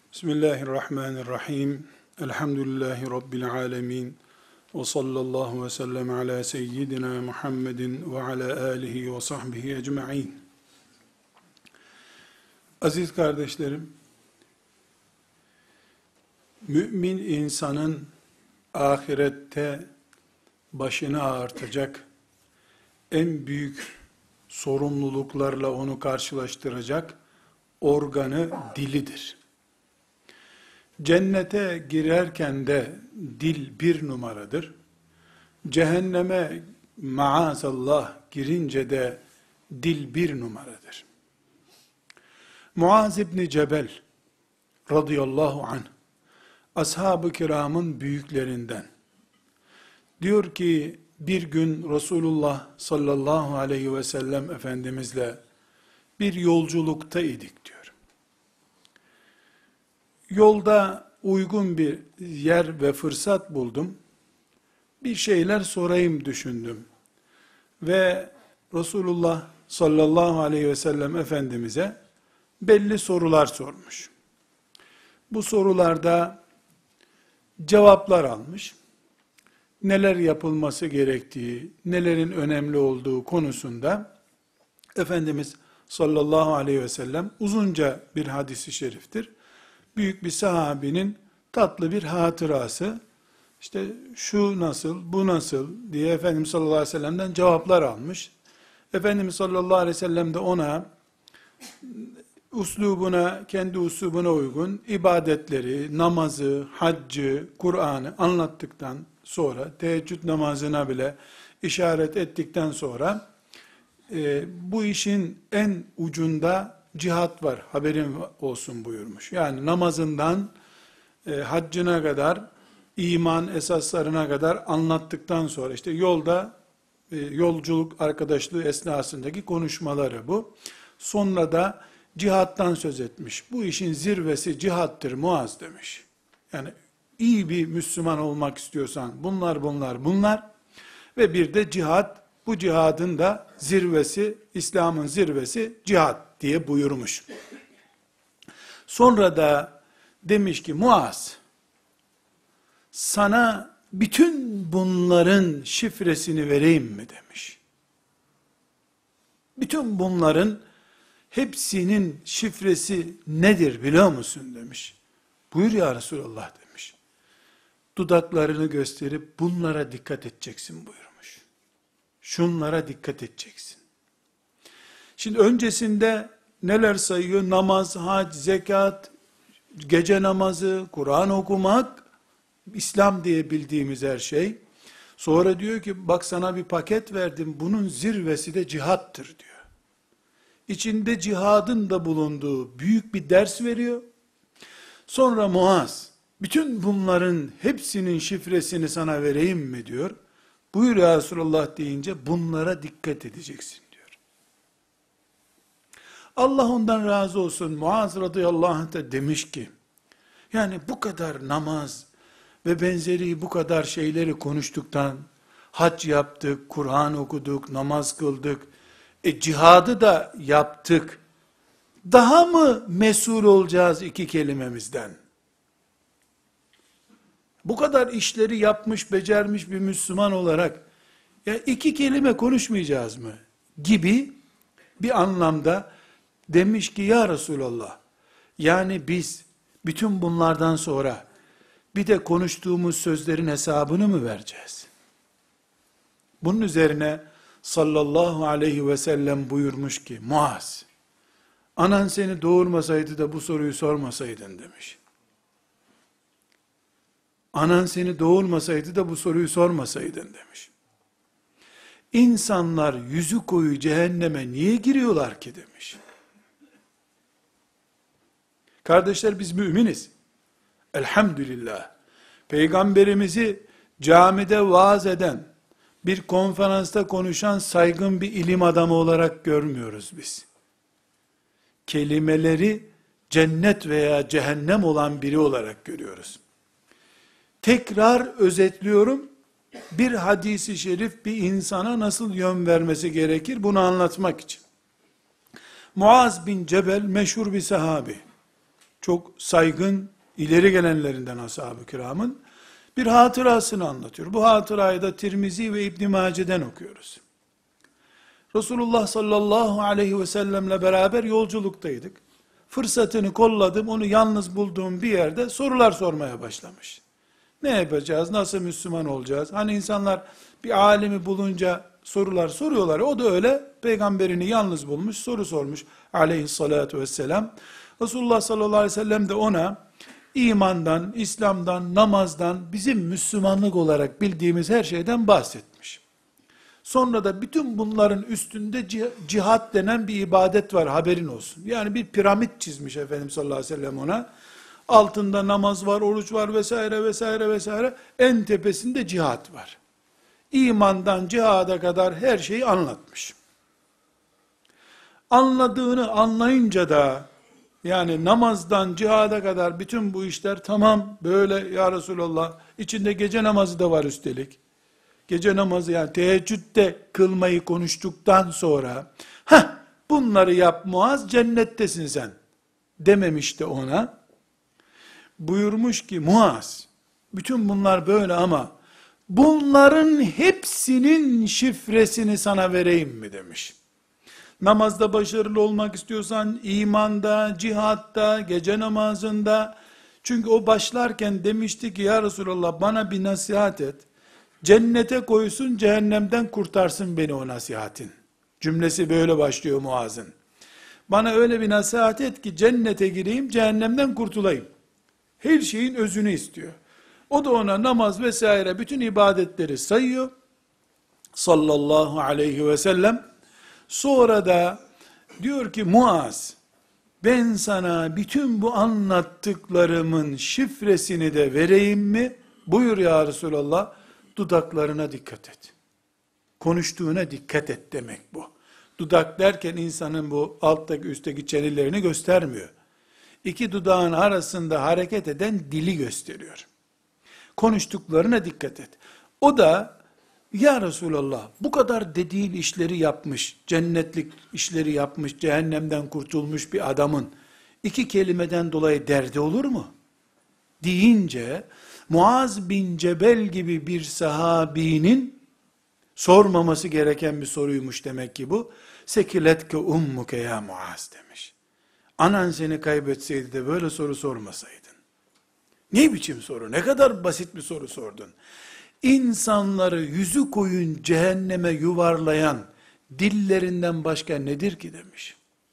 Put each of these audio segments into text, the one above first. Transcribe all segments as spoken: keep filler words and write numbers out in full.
Bismillahirrahmanirrahim. Elhamdülillahi Rabbil alemin. Ve sallallahu ve sellem ala seyyidina Muhammedin ve ala alihi ve sahbihi ecma'in. Aziz kardeşlerim, mümin insanın ahirette başını ağartacak, en büyük sorumluluklarla onu karşılaştıracak organı dilidir. Cennete girerken de dil bir numaradır. Cehenneme maazallah girince de dil bir numaradır. Muaz İbni Cebel radıyallahu anh, ashab-ı kiramın büyüklerinden, diyor ki bir gün Resulullah sallallahu aleyhi ve sellem Efendimizle bir yolculukta idik diyor. Yolda uygun bir yer ve fırsat buldum. Bir şeyler sorayım düşündüm. Ve Resulullah sallallahu aleyhi ve sellem Efendimiz'e belli sorular sormuş. Bu sorularda cevaplar almış. Neler yapılması gerektiği, nelerin önemli olduğu konusunda Efendimiz sallallahu aleyhi ve sellem uzunca bir hadis-i şeriftir. Büyük bir sahabinin tatlı bir hatırası, işte şu nasıl, bu nasıl diye Efendimiz sallallahu aleyhi ve sellem'den cevaplar almış. Efendimiz sallallahu aleyhi ve sellem de ona, uslubuna, kendi uslubuna uygun ibadetleri, namazı, haccı, Kur'an'ı anlattıktan sonra, teheccüd namazına bile işaret ettikten sonra, e, bu işin en ucunda cihat var, haberin olsun buyurmuş. Yani namazından e, haccına kadar, iman esaslarına kadar anlattıktan sonra, işte yolda, e, yolculuk arkadaşlığı esnasındaki konuşmaları bu. Sonra da cihattan söz etmiş. Bu işin zirvesi cihattır Muaz demiş. Yani iyi bir Müslüman olmak istiyorsan bunlar bunlar bunlar ve bir de cihat, bu cihadın da zirvesi, İslam'ın zirvesi cihat diye buyurmuş. Sonra da demiş ki Muaz, sana bütün bunların şifresini vereyim mi demiş. Bütün bunların hepsinin şifresi nedir biliyor musun demiş. Buyur ya Resulallah demiş. Dudaklarını gösterip bunlara dikkat edeceksin buyurmuş. Şunlara dikkat edeceksin. Şimdi öncesinde neler sayıyor? Namaz, hac, zekat, gece namazı, Kur'an okumak, İslam diye bildiğimiz her şey. Sonra diyor ki bak sana bir paket verdim, bunun zirvesi de cihattır diyor. İçinde cihadın da bulunduğu büyük bir ders veriyor. Sonra Muaz, bütün bunların hepsinin şifresini sana vereyim mi diyor. Buyur ya Resulallah deyince bunlara dikkat edeceksin diyor. Allah ondan razı olsun. Muaz radıyallahu anh da demiş ki, yani bu kadar namaz ve benzeri bu kadar şeyleri konuştuktan, hac yaptık, Kur'an okuduk, namaz kıldık, e cihadı da yaptık, daha mı mesul olacağız iki kelimemizden? Bu kadar işleri yapmış, becermiş bir Müslüman olarak, ya iki kelime konuşmayacağız mı? Gibi bir anlamda demiş ki ya Resulallah, yani biz bütün bunlardan sonra bir de konuştuğumuz sözlerin hesabını mı vereceğiz? Bunun üzerine sallallahu aleyhi ve sellem buyurmuş ki, Muaz, anan seni doğurmasaydı da bu soruyu sormasaydın demiş. Anan seni doğurmasaydı da bu soruyu sormasaydın demiş. İnsanlar yüzü koyu cehenneme niye giriyorlar ki demiş. Kardeşler biz müminiz. Elhamdülillah. Peygamberimizi camide vaaz eden, bir konferansta konuşan saygın bir ilim adamı olarak görmüyoruz biz. Kelimeleri cennet veya cehennem olan biri olarak görüyoruz. Tekrar özetliyorum, bir hadisi şerif bir insana nasıl yön vermesi gerekir bunu anlatmak için. Muaz bin Cebel meşhur bir sahabi. çok saygın, ileri gelenlerinden ashab-ı kiramın bir hatırasını anlatıyor. Bu hatırayı da Tirmizi ve İbn Mace'den okuyoruz. Resulullah sallallahu aleyhi ve sellemle beraber yolculuktaydık. Fırsatını kolladım, onu yalnız bulduğum bir yerde sorular sormaya başlamış. Ne yapacağız, nasıl Müslüman olacağız? Hani insanlar bir alimi bulunca sorular soruyorlar. O da öyle peygamberini yalnız bulmuş, soru sormuş aleyhissalatu vesselam. Resulullah sallallahu aleyhi ve sellem de ona imandan, İslam'dan, namazdan, bizim Müslümanlık olarak bildiğimiz her şeyden bahsetmiş. Sonra da bütün bunların üstünde cihat denen bir ibadet var, haberin olsun. Yani bir piramit çizmiş Efendimiz sallallahu aleyhi ve sellem ona. Altında namaz var, oruç var vesaire vesaire vesaire. En tepesinde cihat var. İmandan cihada kadar her şeyi anlatmış. Anladığını anlayınca da, yani namazdan cihada kadar bütün bu işler tamam böyle ya Resulallah, içinde gece namazı da var üstelik. Gece namazı, yani teheccüde kılmayı konuştuktan sonra, heh bunları yap Muaz, cennettesin sen dememiş de ona. Buyurmuş ki Muaz, bütün bunlar böyle ama bunların hepsinin şifresini sana vereyim mi demiş. Namazda başarılı olmak istiyorsan, imanda, cihatta, gece namazında, çünkü o başlarken demişti ki ya Resulallah bana bir nasihat et, cennete koysun, cehennemden kurtarsın beni o nasihatin. Cümlesi böyle başlıyor Muaz'ın. Bana öyle bir nasihat et ki cennete gireyim, cehennemden kurtulayım. Her şeyin özünü istiyor. O da ona namaz vesaire bütün ibadetleri sayıyor. Sallallahu aleyhi ve sellem. Sonra da diyor ki Muaz, ben sana bütün bu anlattıklarımın şifresini de vereyim mi? Buyur ya Resulallah. Dudaklarına dikkat et. Konuştuğuna dikkat et demek bu. Dudak derken insanın bu alttaki üstteki çenelerini göstermiyor. İki dudağın arasında hareket eden dili gösteriyor. Konuştuklarına dikkat et. O da ya Resulallah bu kadar dediğin işleri yapmış, cennetlik işleri yapmış, cehennemden kurtulmuş bir adamın iki kelimeden dolayı derdi olur mu? Deyince Muaz bin Cebel gibi bir sahabinin sormaması gereken bir soruymuş demek ki bu. Sekiletke ummuke ya Muaz demiş. Anan seni kaybetseydi de böyle soru sormasaydın. Ne biçim soru? Ne kadar basit bir soru sordun. İnsanları yüzü koyun cehenneme yuvarlayan dillerinden başka nedir ki demiş.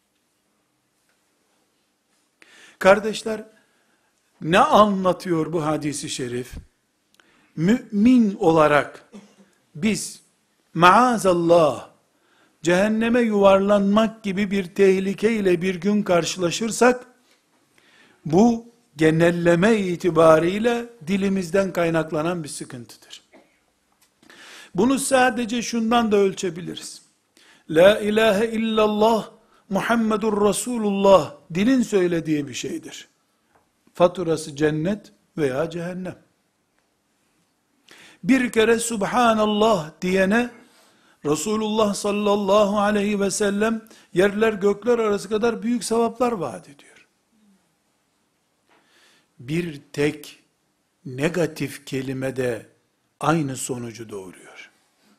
Kardeşler, ne anlatıyor bu hadisi şerif? Mümin olarak biz maazallah cehenneme yuvarlanmak gibi bir tehlikeyle bir gün karşılaşırsak, bu genelleme itibariyle dilimizden kaynaklanan bir sıkıntıdır. Bunu sadece şundan da ölçebiliriz. La ilahe illallah Muhammedur Resulullah dilin söylediği bir şeydir. Faturası cennet veya cehennem. Bir kere Subhanallah diyene Resulullah sallallahu aleyhi ve sellem yerler gökler arası kadar büyük sevaplar vaat ediyor. Bir tek negatif kelime de aynı sonucu doğuruyor.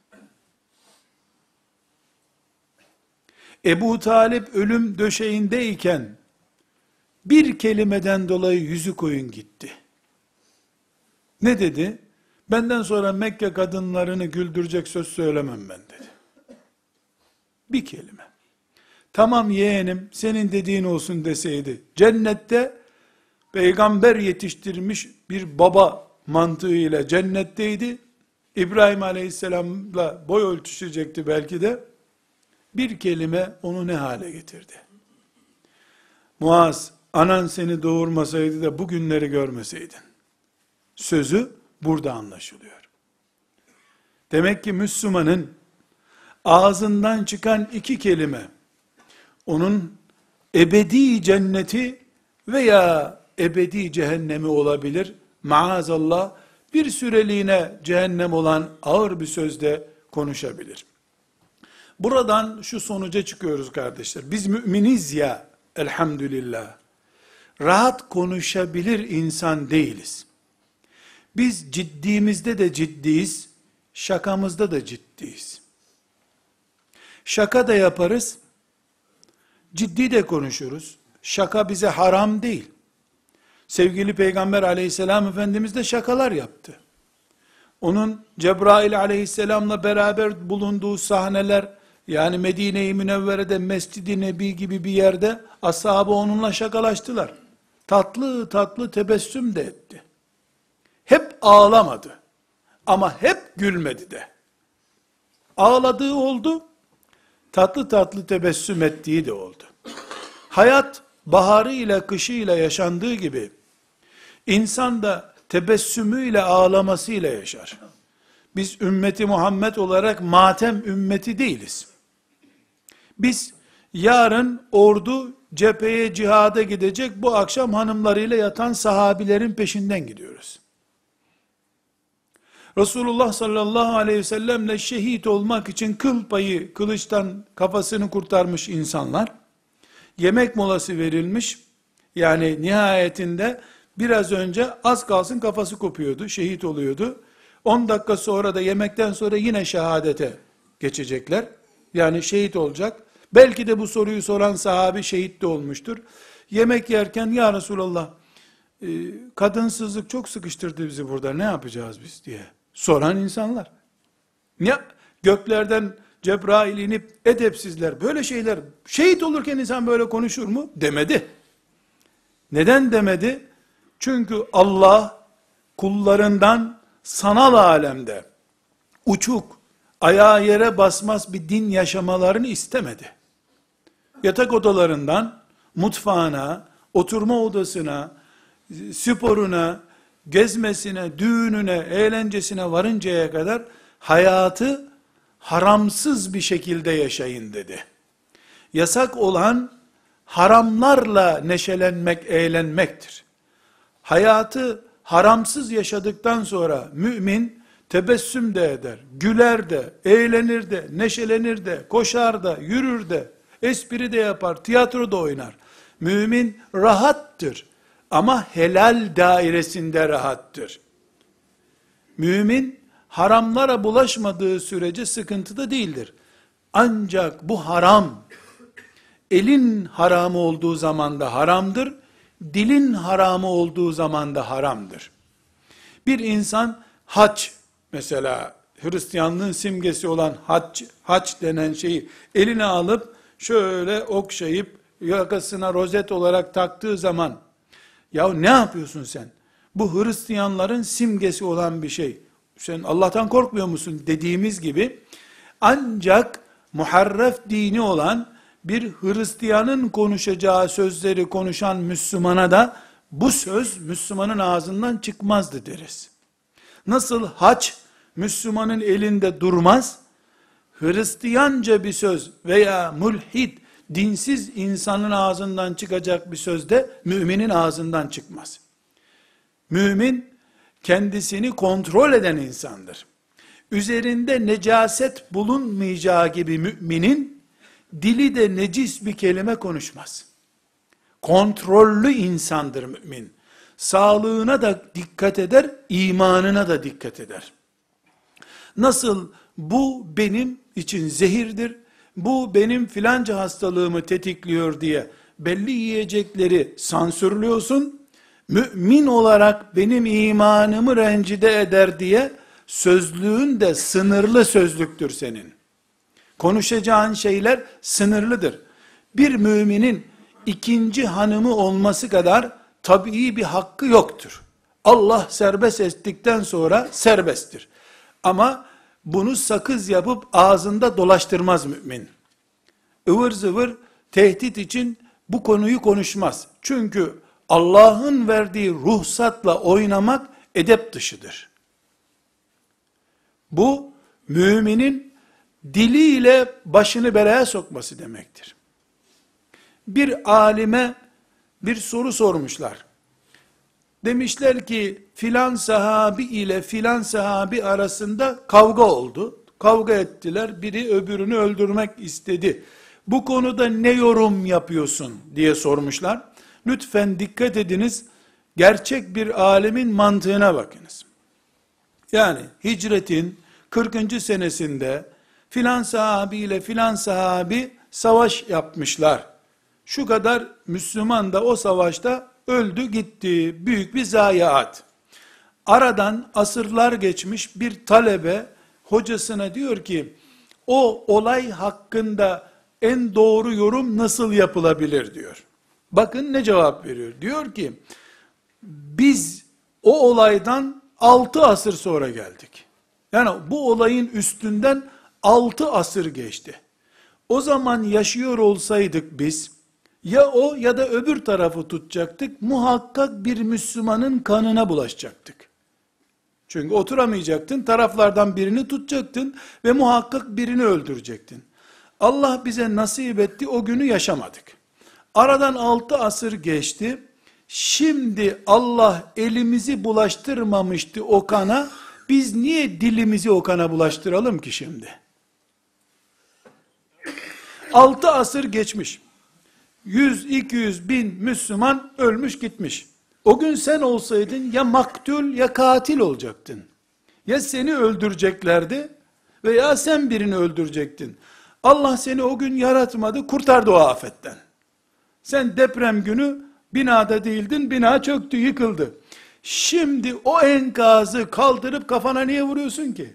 Ebu Talip ölüm döşeğindeyken bir kelimeden dolayı yüzü koyun gitti. Ne dedi? Benden sonra Mekke kadınlarını güldürecek söz söylemem ben dedi. Bir kelime. Tamam yeğenim senin dediğin olsun deseydi, cennette peygamber yetiştirmiş bir baba mantığıyla cennetteydi. İbrahim aleyhisselamla boy ölçüşecekti belki de. Bir kelime onu ne hale getirdi? Muaz, anan seni doğurmasaydı da bu günleri görmeseydin. Sözü burada anlaşılıyor. Demek ki Müslümanın ağzından çıkan iki kelime, onun ebedi cenneti veya ebedi cehennemi olabilir. Maazallah bir süreliğine cehennem olan ağır bir sözde konuşabilir. Buradan şu sonuca çıkıyoruz kardeşler. Biz müminiz ya elhamdülillah. rahat konuşabilir insan değiliz. Biz ciddimizde de ciddiyiz, şakamızda da ciddiyiz. Şaka da yaparız, ciddi de konuşuruz. Şaka bize haram değil. Sevgili Peygamber aleyhisselam Efendimiz de şakalar yaptı. Onun Cebrail aleyhisselamla beraber bulunduğu sahneler, yani Medine-i Münevvere'de Mescid-i Nebi gibi bir yerde ashabı onunla şakalaştılar. Tatlı tatlı tebessüm de etti. Hep ağlamadı. Ama hep gülmedi de. Ağladığı oldu, tatlı tatlı tebessüm ettiği de oldu. Hayat baharı ile kışı ile yaşandığı gibi, insan da tebessümüyle ağlamasıyla yaşar. Biz ümmeti Muhammed olarak matem ümmeti değiliz. Biz yarın ordu cepheye cihada gidecek, bu akşam hanımlarıyla yatan sahabilerin peşinden gidiyoruz. Resulullah sallallahu aleyhi ve sellemle şehit olmak için kıl payı kılıçtan kafasını kurtarmış insanlar, yemek molası verilmiş, yani nihayetinde biraz önce az kalsın kafası kopuyordu, şehit oluyordu. on dakika sonra da yemekten sonra yine şehadete geçecekler. Yani şehit olacak. Belki de bu soruyu soran sahabi şehit de olmuştur. Yemek yerken, ya Resulallah, e, kadınsızlık çok sıkıştırdı bizi burada, ne yapacağız biz diye soran insanlar. Ya göklerden Cebrail inip edepsizler, böyle şeyler, şehit olurken insan böyle konuşur mu? Demedi. Neden demedi? Çünkü Allah kullarından sanal alemde uçuk, ayağı yere basmaz bir din yaşamalarını istemedi. Yatak odalarından mutfağına, oturma odasına, sporuna, gezmesine, düğününe, eğlencesine varıncaya kadar hayatı haramsız bir şekilde yaşayın dedi. Yasak olan haramlarla neşelenmek, eğlenmektir. Hayatı haramsız yaşadıktan sonra mümin tebessüm de eder, güler de, eğlenir de, neşelenir de, koşar da, yürür de, espri de yapar, tiyatro da oynar. Mümin rahattır ama helal dairesinde rahattır. Mümin haramlara bulaşmadığı sürece sıkıntıda değildir. Ancak bu haram, elin haramı olduğu zaman da haramdır, dilin haramı olduğu zaman da haramdır. Bir insan hac, mesela Hristiyanlığın simgesi olan hac, hac denen şeyi eline alıp şöyle okşayıp yakasına rozet olarak taktığı zaman, ya ne yapıyorsun sen? Bu Hristiyanların simgesi olan bir şey. Sen Allah'tan korkmuyor musun dediğimiz gibi, ancak muharref dini olan bir Hristiyanın konuşacağı sözleri konuşan Müslümana da bu söz Müslümanın ağzından çıkmazdı deriz. Nasıl hac Müslümanın elinde durmaz, Hristiyanca bir söz veya mulhid, dinsiz insanın ağzından çıkacak bir söz de müminin ağzından çıkmaz. Mümin kendisini kontrol eden insandır. Üzerinde necaset bulunmayacağı gibi müminin dili de necis bir kelime konuşmaz. Kontrollü insandır mümin. Sağlığına da dikkat eder, imanına da dikkat eder. Nasıl bu benim için zehirdir, bu benim filanca hastalığımı tetikliyor diye belli yiyecekleri sansürlüyorsun, mümin olarak benim imanımı rencide eder diye sözlüğün de sınırlı sözlüktür senin. Konuşacağın şeyler sınırlıdır. Bir müminin ikinci hanımı olması kadar tabii bir hakkı yoktur. Allah serbest ettikten sonra serbesttir. Ama bunu sakız yapıp ağzında dolaştırmaz mümin. Ivır zıvır tehdit için bu konuyu konuşmaz. Çünkü Allah'ın verdiği ruhsatla oynamak edep dışıdır. Bu müminin diliyle başını belaya sokması demektir. Bir alime bir soru sormuşlar. Demişler ki filan sahabi ile filan sahabi arasında kavga oldu. Kavga ettiler. Biri öbürünü öldürmek istedi. Bu konuda ne yorum yapıyorsun diye sormuşlar. lütfen dikkat ediniz, gerçek bir alemin mantığına bakınız. Yani hicretin kırkıncı senesinde filan sahabi ile filan sahabi savaş yapmışlar. Şu kadar Müslüman da o savaşta öldü gitti. Büyük bir zayiat. Aradan asırlar geçmiş bir talebe hocasına diyor ki, o olay hakkında en doğru yorum nasıl yapılabilir diyor. Bakın ne cevap veriyor. Diyor ki, biz o olaydan altı asır sonra geldik. Yani bu olayın üstünden altı asır geçti. O zaman yaşıyor olsaydık biz, ya o ya da öbür tarafı tutacaktık, muhakkak bir Müslümanın kanına bulaşacaktık. Çünkü oturamayacaktın, taraflardan birini tutacaktın ve muhakkak birini öldürecektin. Allah bize nasip etti, o günü yaşamadık. Aradan altı asır geçti, şimdi Allah elimizi bulaştırmamıştı o kana, biz niye dilimizi o kana bulaştıralım ki şimdi? Altı asır geçmiş. Yüz, iki yüz bin Müslüman ölmüş gitmiş. O gün sen olsaydın ya maktul ya katil olacaktın. Ya seni öldüreceklerdi veya sen birini öldürecektin. Allah seni o gün yaratmadı, kurtardı o afetten. Sen deprem günü binada değildin, bina çöktü, yıkıldı. Şimdi o enkazı kaldırıp kafana niye vuruyorsun ki?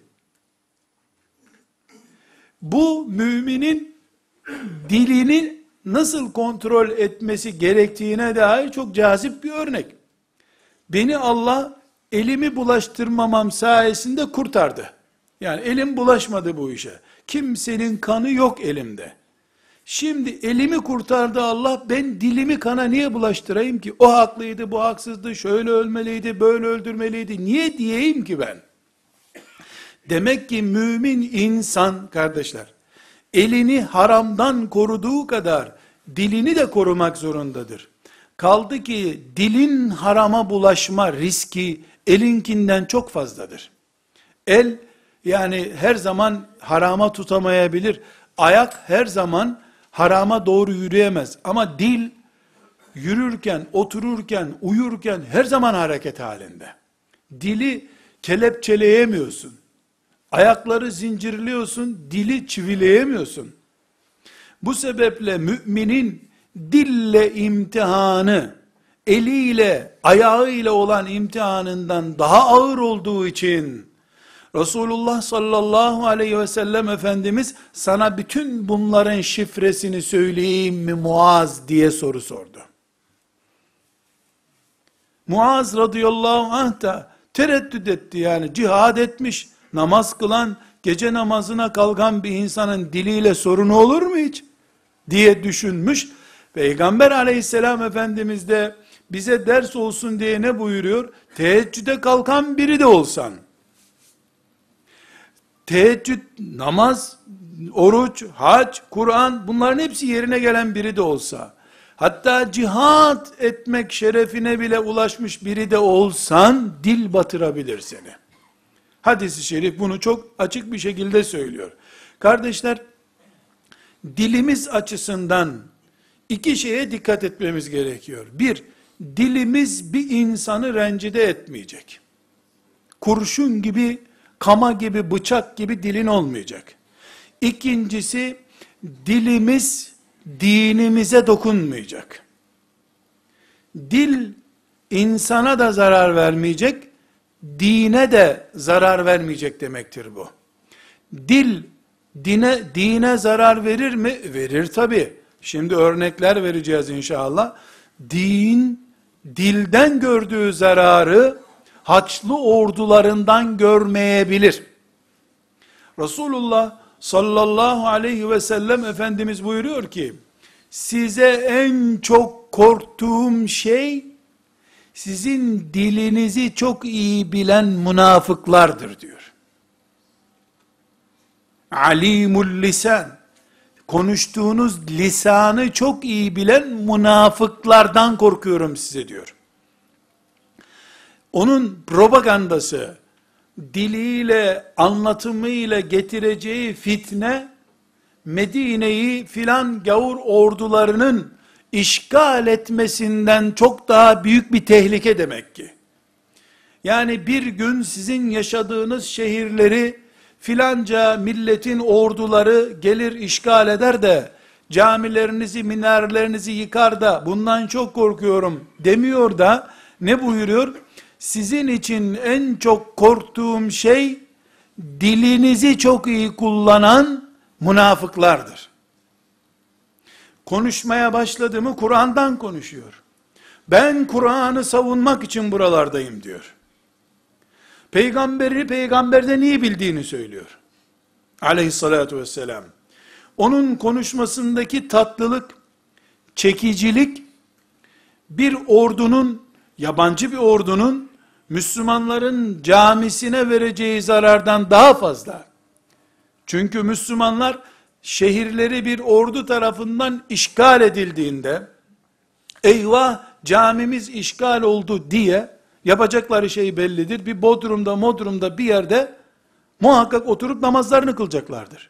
Bu müminin dilini nasıl kontrol etmesi gerektiğine dair çok cazip bir örnek. Beni Allah elimi bulaştırmamam sayesinde kurtardı. Yani elim bulaşmadı bu işe. Kimsenin kanı yok elimde. Şimdi elimi kurtardı Allah, ben dilimi kana niye bulaştırayım ki? O haklıydı, bu haksızdı, şöyle ölmeliydi, böyle öldürmeliydi. Niye diyeyim ki ben? Demek ki mümin insan kardeşler, elini haramdan koruduğu kadar dilini de korumak zorundadır. Kaldı ki dilin harama bulaşma riski elinkinden çok fazladır. El yani her zaman harama tutamayabilir. Ayak her zaman harama doğru yürüyemez. Ama dil yürürken, otururken, uyurken her zaman hareket halinde. Dili kelepçeleyemiyorsun. Ayakları zincirliyorsun, dili çivileyemiyorsun. Bu sebeple müminin dille imtihanı, eliyle, ayağıyla olan imtihanından daha ağır olduğu için, Resulullah sallallahu aleyhi ve sellem Efendimiz, sana bütün bunların şifresini söyleyeyim mi Muaz diye soru sordu. Muaz radıyallahu anh da tereddüt etti, yani cihad etmiş, namaz kılan, gece namazına kalkan bir insanın diliyle sorunu olur mu hiç? Diye düşünmüş. Peygamber aleyhisselam Efendimiz de bize ders olsun diye ne buyuruyor? Teheccüde kalkan biri de olsan, teheccüd, namaz, oruç, hac, Kur'an, bunların hepsi yerine gelen biri de olsa, hatta cihad etmek şerefine bile ulaşmış biri de olsan, dil batırabilir seni. Hadis-i şerif bunu çok açık bir şekilde söylüyor. Kardeşler, dilimiz açısından iki şeye dikkat etmemiz gerekiyor. Bir, dilimiz bir insanı rencide etmeyecek. Kurşun gibi, kama gibi, bıçak gibi dilin olmayacak. İkincisi, dilimiz dinimize dokunmayacak. Dil insana da zarar vermeyecek, dine de zarar vermeyecek demektir bu. Dil dine dine zarar verir mi? Verir tabi. Şimdi örnekler vereceğiz inşallah. Din dilden gördüğü zararı Haçlı ordularından görmeyebilir. Resulullah sallallahu aleyhi ve sellem Efendimiz buyuruyor ki, size en çok korktuğum şey, sizin dilinizi çok iyi bilen münafıklardır diyor. Alimul lisan, konuştuğunuz lisanı çok iyi bilen münafıklardan korkuyorum size diyor. Onun propagandası, diliyle, anlatımıyla getireceği fitne, Medine'yi filan gavur ordularının işgal etmesinden çok daha büyük bir tehlike demek ki. Yani bir gün sizin yaşadığınız şehirleri filanca milletin orduları gelir işgal eder de camilerinizi, minarelerinizi yıkar da bundan çok korkuyorum demiyor da ne buyuruyor? Sizin için en çok korktuğum şey dilinizi çok iyi kullanan münafıklardır. Konuşmaya başladı mı Kur'an'dan konuşuyor. Ben Kur'an'ı savunmak için buralardayım diyor. Peygamberi peygamberden iyi bildiğini söylüyor. Aleyhissalatu vesselam. Onun konuşmasındaki tatlılık, çekicilik, bir ordunun, yabancı bir ordunun, Müslümanların camisine vereceği zarardan daha fazla. Çünkü Müslümanlar, şehirleri bir ordu tarafından işgal edildiğinde, eyvah camimiz işgal oldu diye, yapacakları şey bellidir. Bir bodrumda modrumda bir yerde, muhakkak oturup namazlarını kılacaklardır.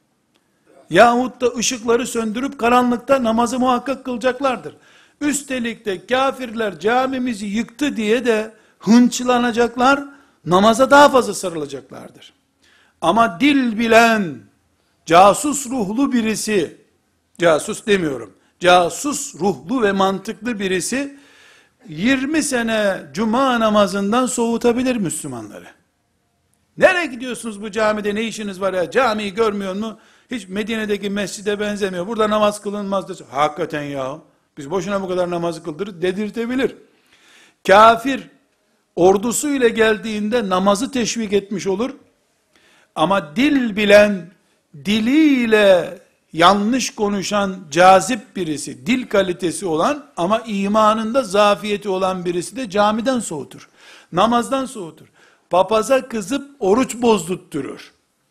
Yahut da ışıkları söndürüp karanlıkta namazı muhakkak kılacaklardır. Üstelik de kafirler camimizi yıktı diye de hınçlanacaklar, namaza daha fazla sarılacaklardır. Ama dil bilen, casus ruhlu birisi, casus demiyorum, casus ruhlu ve mantıklı birisi, yirmi sene cuma namazından soğutabilir Müslümanları. Nereye gidiyorsunuz bu camide, ne işiniz var ya, camiyi görmüyor mu? Hiç Medine'deki mescide benzemiyor, burada namaz kılınmaz dese, hakikaten ya, biz boşuna bu kadar namazı kıldırır dedirtebilir. Kafir, ordusuyla geldiğinde namazı teşvik etmiş olur, ama dil bilen, diliyle yanlış konuşan cazip birisi, dil kalitesi olan ama imanında zafiyeti olan birisi de camiden soğutur. Namazdan soğutur. Papaza kızıp oruç bozdurtturur.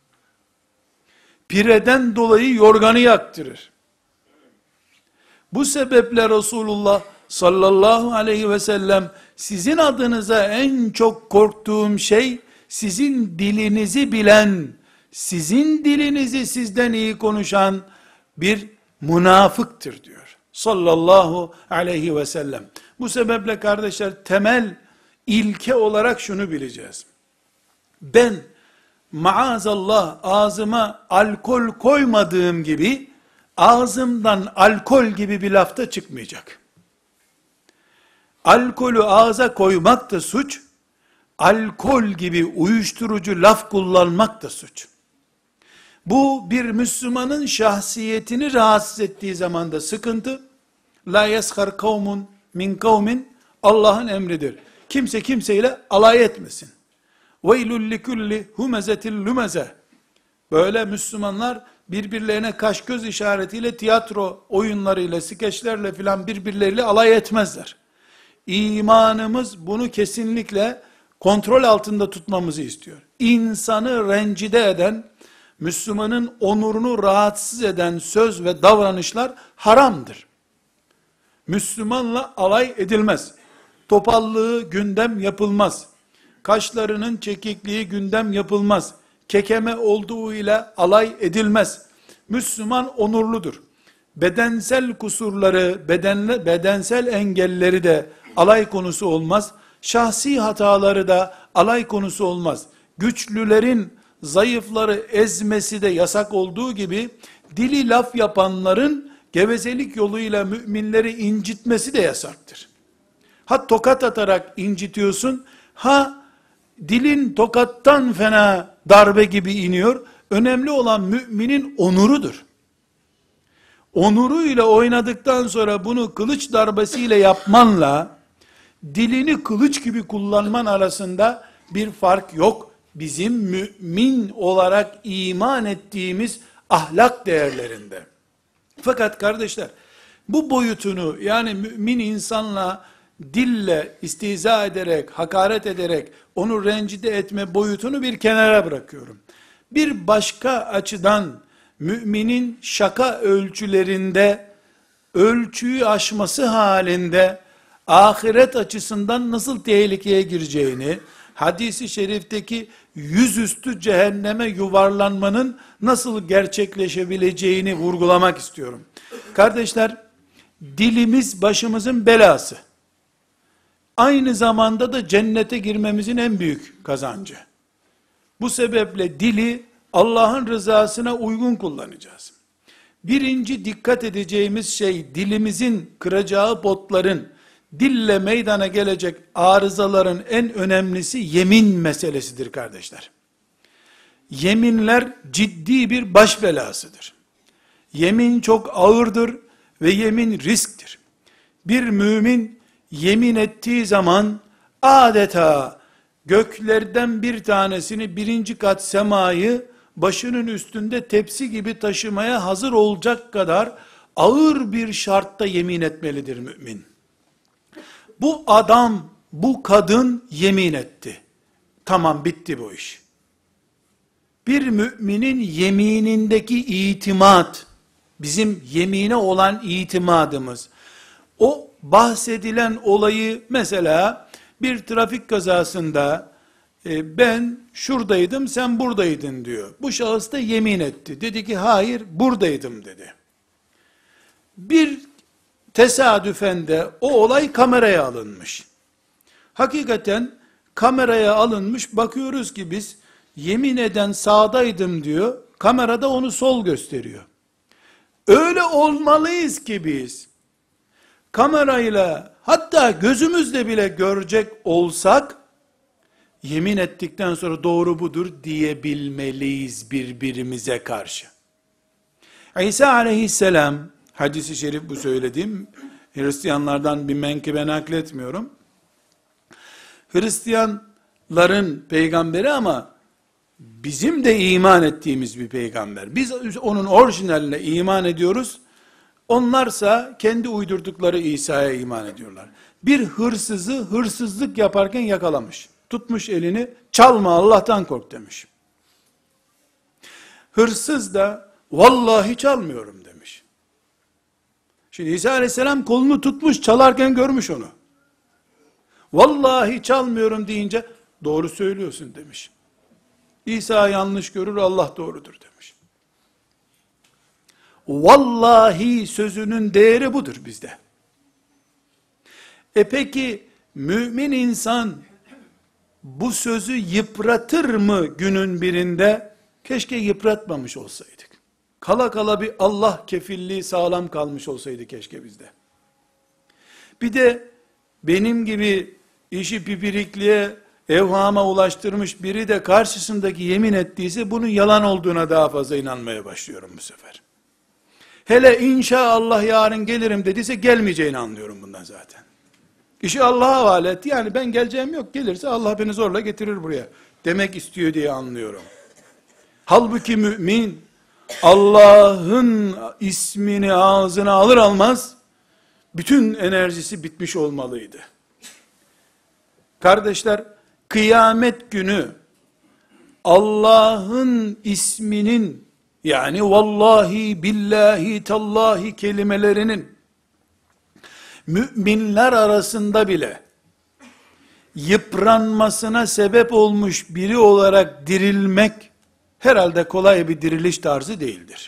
Pireden dolayı yorganı yaktırır. Bu sebeple Resulullah sallallahu aleyhi ve sellem, sizin adınıza en çok korktuğum şey, sizin dilinizi bilen, sizin dilinizi sizden iyi konuşan bir münafıktır diyor. Sallallahu aleyhi ve sellem. Bu sebeple kardeşler, temel ilke olarak şunu bileceğiz. Ben maazallah ağzıma alkol koymadığım gibi, ağzımdan alkol gibi bir lafta çıkmayacak. Alkolü ağza koymak da suç, alkol gibi uyuşturucu laf kullanmak da suç. Bu bir Müslümanın şahsiyetini rahatsız ettiği zaman da sıkıntı. La yeshar kavmun min kavmin, Allah'ın emridir. Kimse kimseyle alay etmesin. Veylül likulli humezetil lumeze. Böyle Müslümanlar birbirlerine kaş göz işaretiyle, tiyatro oyunlarıyla, skeçlerle filan birbirleriyle alay etmezler. İmanımız bunu kesinlikle kontrol altında tutmamızı istiyor. İnsanı rencide eden, Müslümanın onurunu rahatsız eden söz ve davranışlar haramdır. Müslümanla alay edilmez. Topallığı gündem yapılmaz. Kaşlarının çekikliği gündem yapılmaz. Kekeme olduğuyla alay edilmez. Müslüman onurludur. Bedensel kusurları, bedenle, bedensel engelleri de alay konusu olmaz. Şahsi hataları da alay konusu olmaz. Güçlülerin zayıfları ezmesi de yasak olduğu gibi, dili laf yapanların gevezelik yoluyla müminleri incitmesi de yasaktır. Ha tokat atarak incitiyorsun, ha dilin tokattan fena darbe gibi iniyor. Önemli olan müminin onurudur. Onuruyla oynadıktan sonra bunu kılıç darbesiyle yapmanla, dilini kılıç gibi kullanman arasında bir fark yok. Bizim mümin olarak iman ettiğimiz ahlak değerlerinde. Fakat kardeşler, bu boyutunu, yani mümin insanla dille istihza ederek, hakaret ederek, onu rencide etme boyutunu bir kenara bırakıyorum. Bir başka açıdan, müminin şaka ölçülerinde, ölçüyü aşması halinde, ahiret açısından nasıl tehlikeye gireceğini, hadisi şerifteki yüzüstü cehenneme yuvarlanmanın nasıl gerçekleşebileceğini vurgulamak istiyorum. Kardeşler, Dilimiz başımızın belası. Aynı zamanda da cennete girmemizin en büyük kazancı. Bu sebeple dili Allah'ın rızasına uygun kullanacağız. Birinci dikkat edeceğimiz şey, dilimizin kıracağı potların, dille meydana gelecek arızaların en önemlisi yemin meselesidir kardeşler. Yeminler ciddi bir baş belasıdır. Yemin çok ağırdır ve yemin risktir. Bir mümin yemin ettiği zaman adeta göklerden bir tanesini, birinci kat semayı başının üstünde tepsi gibi taşımaya hazır olacak kadar ağır bir şartta yemin etmelidir mümin. Bu adam, bu kadın yemin etti. Tamam, bitti bu iş. Bir müminin yeminindeki itimat, bizim yemine olan itimadımız, o bahsedilen olayı, mesela bir trafik kazasında e, ben şuradaydım, sen buradaydın diyor. Bu şahıs da yemin etti. Dedi ki hayır, buradaydım dedi. Bir tesadüfen de o olay kameraya alınmış. Hakikaten kameraya alınmış, bakıyoruz ki biz yemin eden sağdaydım diyor, kamerada onu sol gösteriyor. Öyle olmalıyız ki biz kamerayla, hatta gözümüzle bile görecek olsak, yemin ettikten sonra doğru budur diyebilmeliyiz birbirimize karşı. İsa aleyhisselam, hadis-i şerif bu söylediğim, Hristiyanlardan bir menkıbe nakletmiyorum. Hristiyanların peygamberi ama bizim de iman ettiğimiz bir peygamber. Biz onun orijinaline iman ediyoruz. Onlarsa kendi uydurdukları İsa'ya iman ediyorlar. Bir hırsızı hırsızlık yaparken yakalamış. Tutmuş elini, çalma Allah'tan kork demiş. Hırsız da vallahi çalmıyorum demiş. Şimdi İsa aleyhisselam kolunu tutmuş, çalarken görmüş onu. Vallahi çalmıyorum deyince doğru söylüyorsun demiş. İsa yanlış görür, Allah doğrudur demiş. Vallahi sözünün değeri budur bizde. E peki mümin insan bu sözü yıpratır mı günün birinde? Keşke yıpratmamış olsaydık. Kala kala bir Allah kefilliği sağlam kalmış olsaydı keşke bizde. Bir de benim gibi işi pipirikliğe, evhama ulaştırmış biri de karşısındaki yemin ettiyse bunun yalan olduğuna daha fazla inanmaya başlıyorum bu sefer. Hele inşallah yarın gelirim dediyse gelmeyeceğini anlıyorum bundan zaten. İşi Allah'a havale etti. Yani ben geleceğim yok, gelirse Allah beni zorla getirir buraya demek istiyor diye anlıyorum. Halbuki mümin Allah'ın ismini ağzına alır almaz bütün enerjisi bitmiş olmalıydı. Kardeşler, kıyamet günü Allah'ın isminin, yani vallahi, billahi, tallahi kelimelerinin müminler arasında bile yıpranmasına sebep olmuş biri olarak dirilmek herhalde kolay bir diriliş tarzı değildir.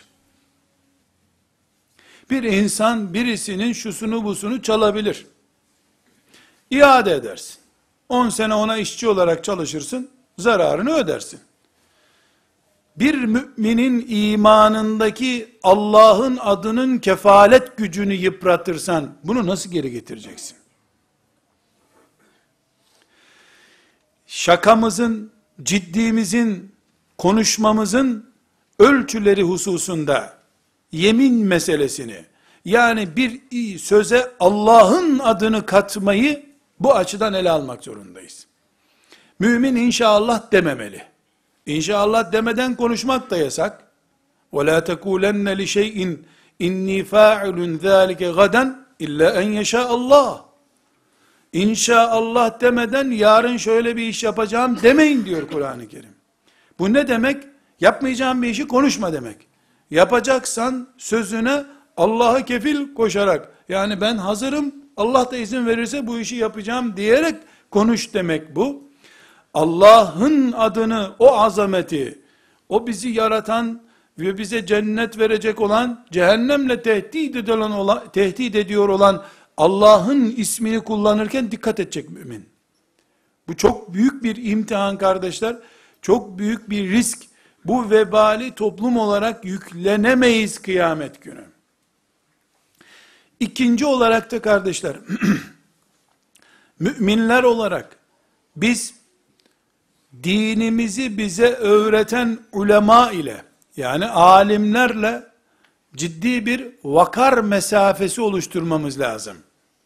Bir insan birisinin şusunu busunu çalabilir. İade edersin. on sene ona işçi olarak çalışırsın, zararını ödersin. Bir müminin imanındaki Allah'ın adının kefalet gücünü yıpratırsan, bunu nasıl geri getireceksin? Şakamızın, ciddimizin, konuşmamızın ölçüleri hususunda yemin meselesini, yani bir söze Allah'ın adını katmayı bu açıdan ele almak zorundayız. Mümin inşallah dememeli. İnşallah demeden konuşmak da yasak. وَلَا تَكُولَنَّ لِشَيْءٍ اِنِّي فَاعِلٌ ذَٰلِكَ غَدًا اِلَّا اَنْ يَشَاءَ اللّٰهِ İnşallah demeden yarın şöyle bir iş yapacağım demeyin diyor Kur'an-ı Kerim. Bu ne demek? Yapmayacağın bir işi konuşma demek. Yapacaksan sözüne Allah'ı kefil koşarak, yani ben hazırım, Allah da izin verirse bu işi yapacağım diyerek konuş demek bu. Allah'ın adını, o azameti, o bizi yaratan ve bize cennet verecek olan, cehennemle tehdit edilen olan, tehdit ediyor olan Allah'ın ismini kullanırken dikkat edecek mümin. Bu çok büyük bir imtihan kardeşler. Çok büyük bir risk. Bu vebali toplum olarak yüklenemeyiz kıyamet günü. İkinci olarak da kardeşler, müminler olarak biz dinimizi bize öğreten ulema ile, yani alimlerle ciddi bir vakar mesafesi oluşturmamız lazım.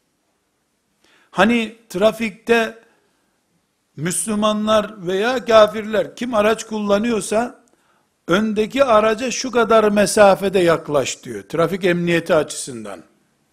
Hani trafikte Müslümanlar veya kafirler kim araç kullanıyorsa öndeki araca şu kadar mesafede yaklaş diyor. Trafik emniyeti açısından.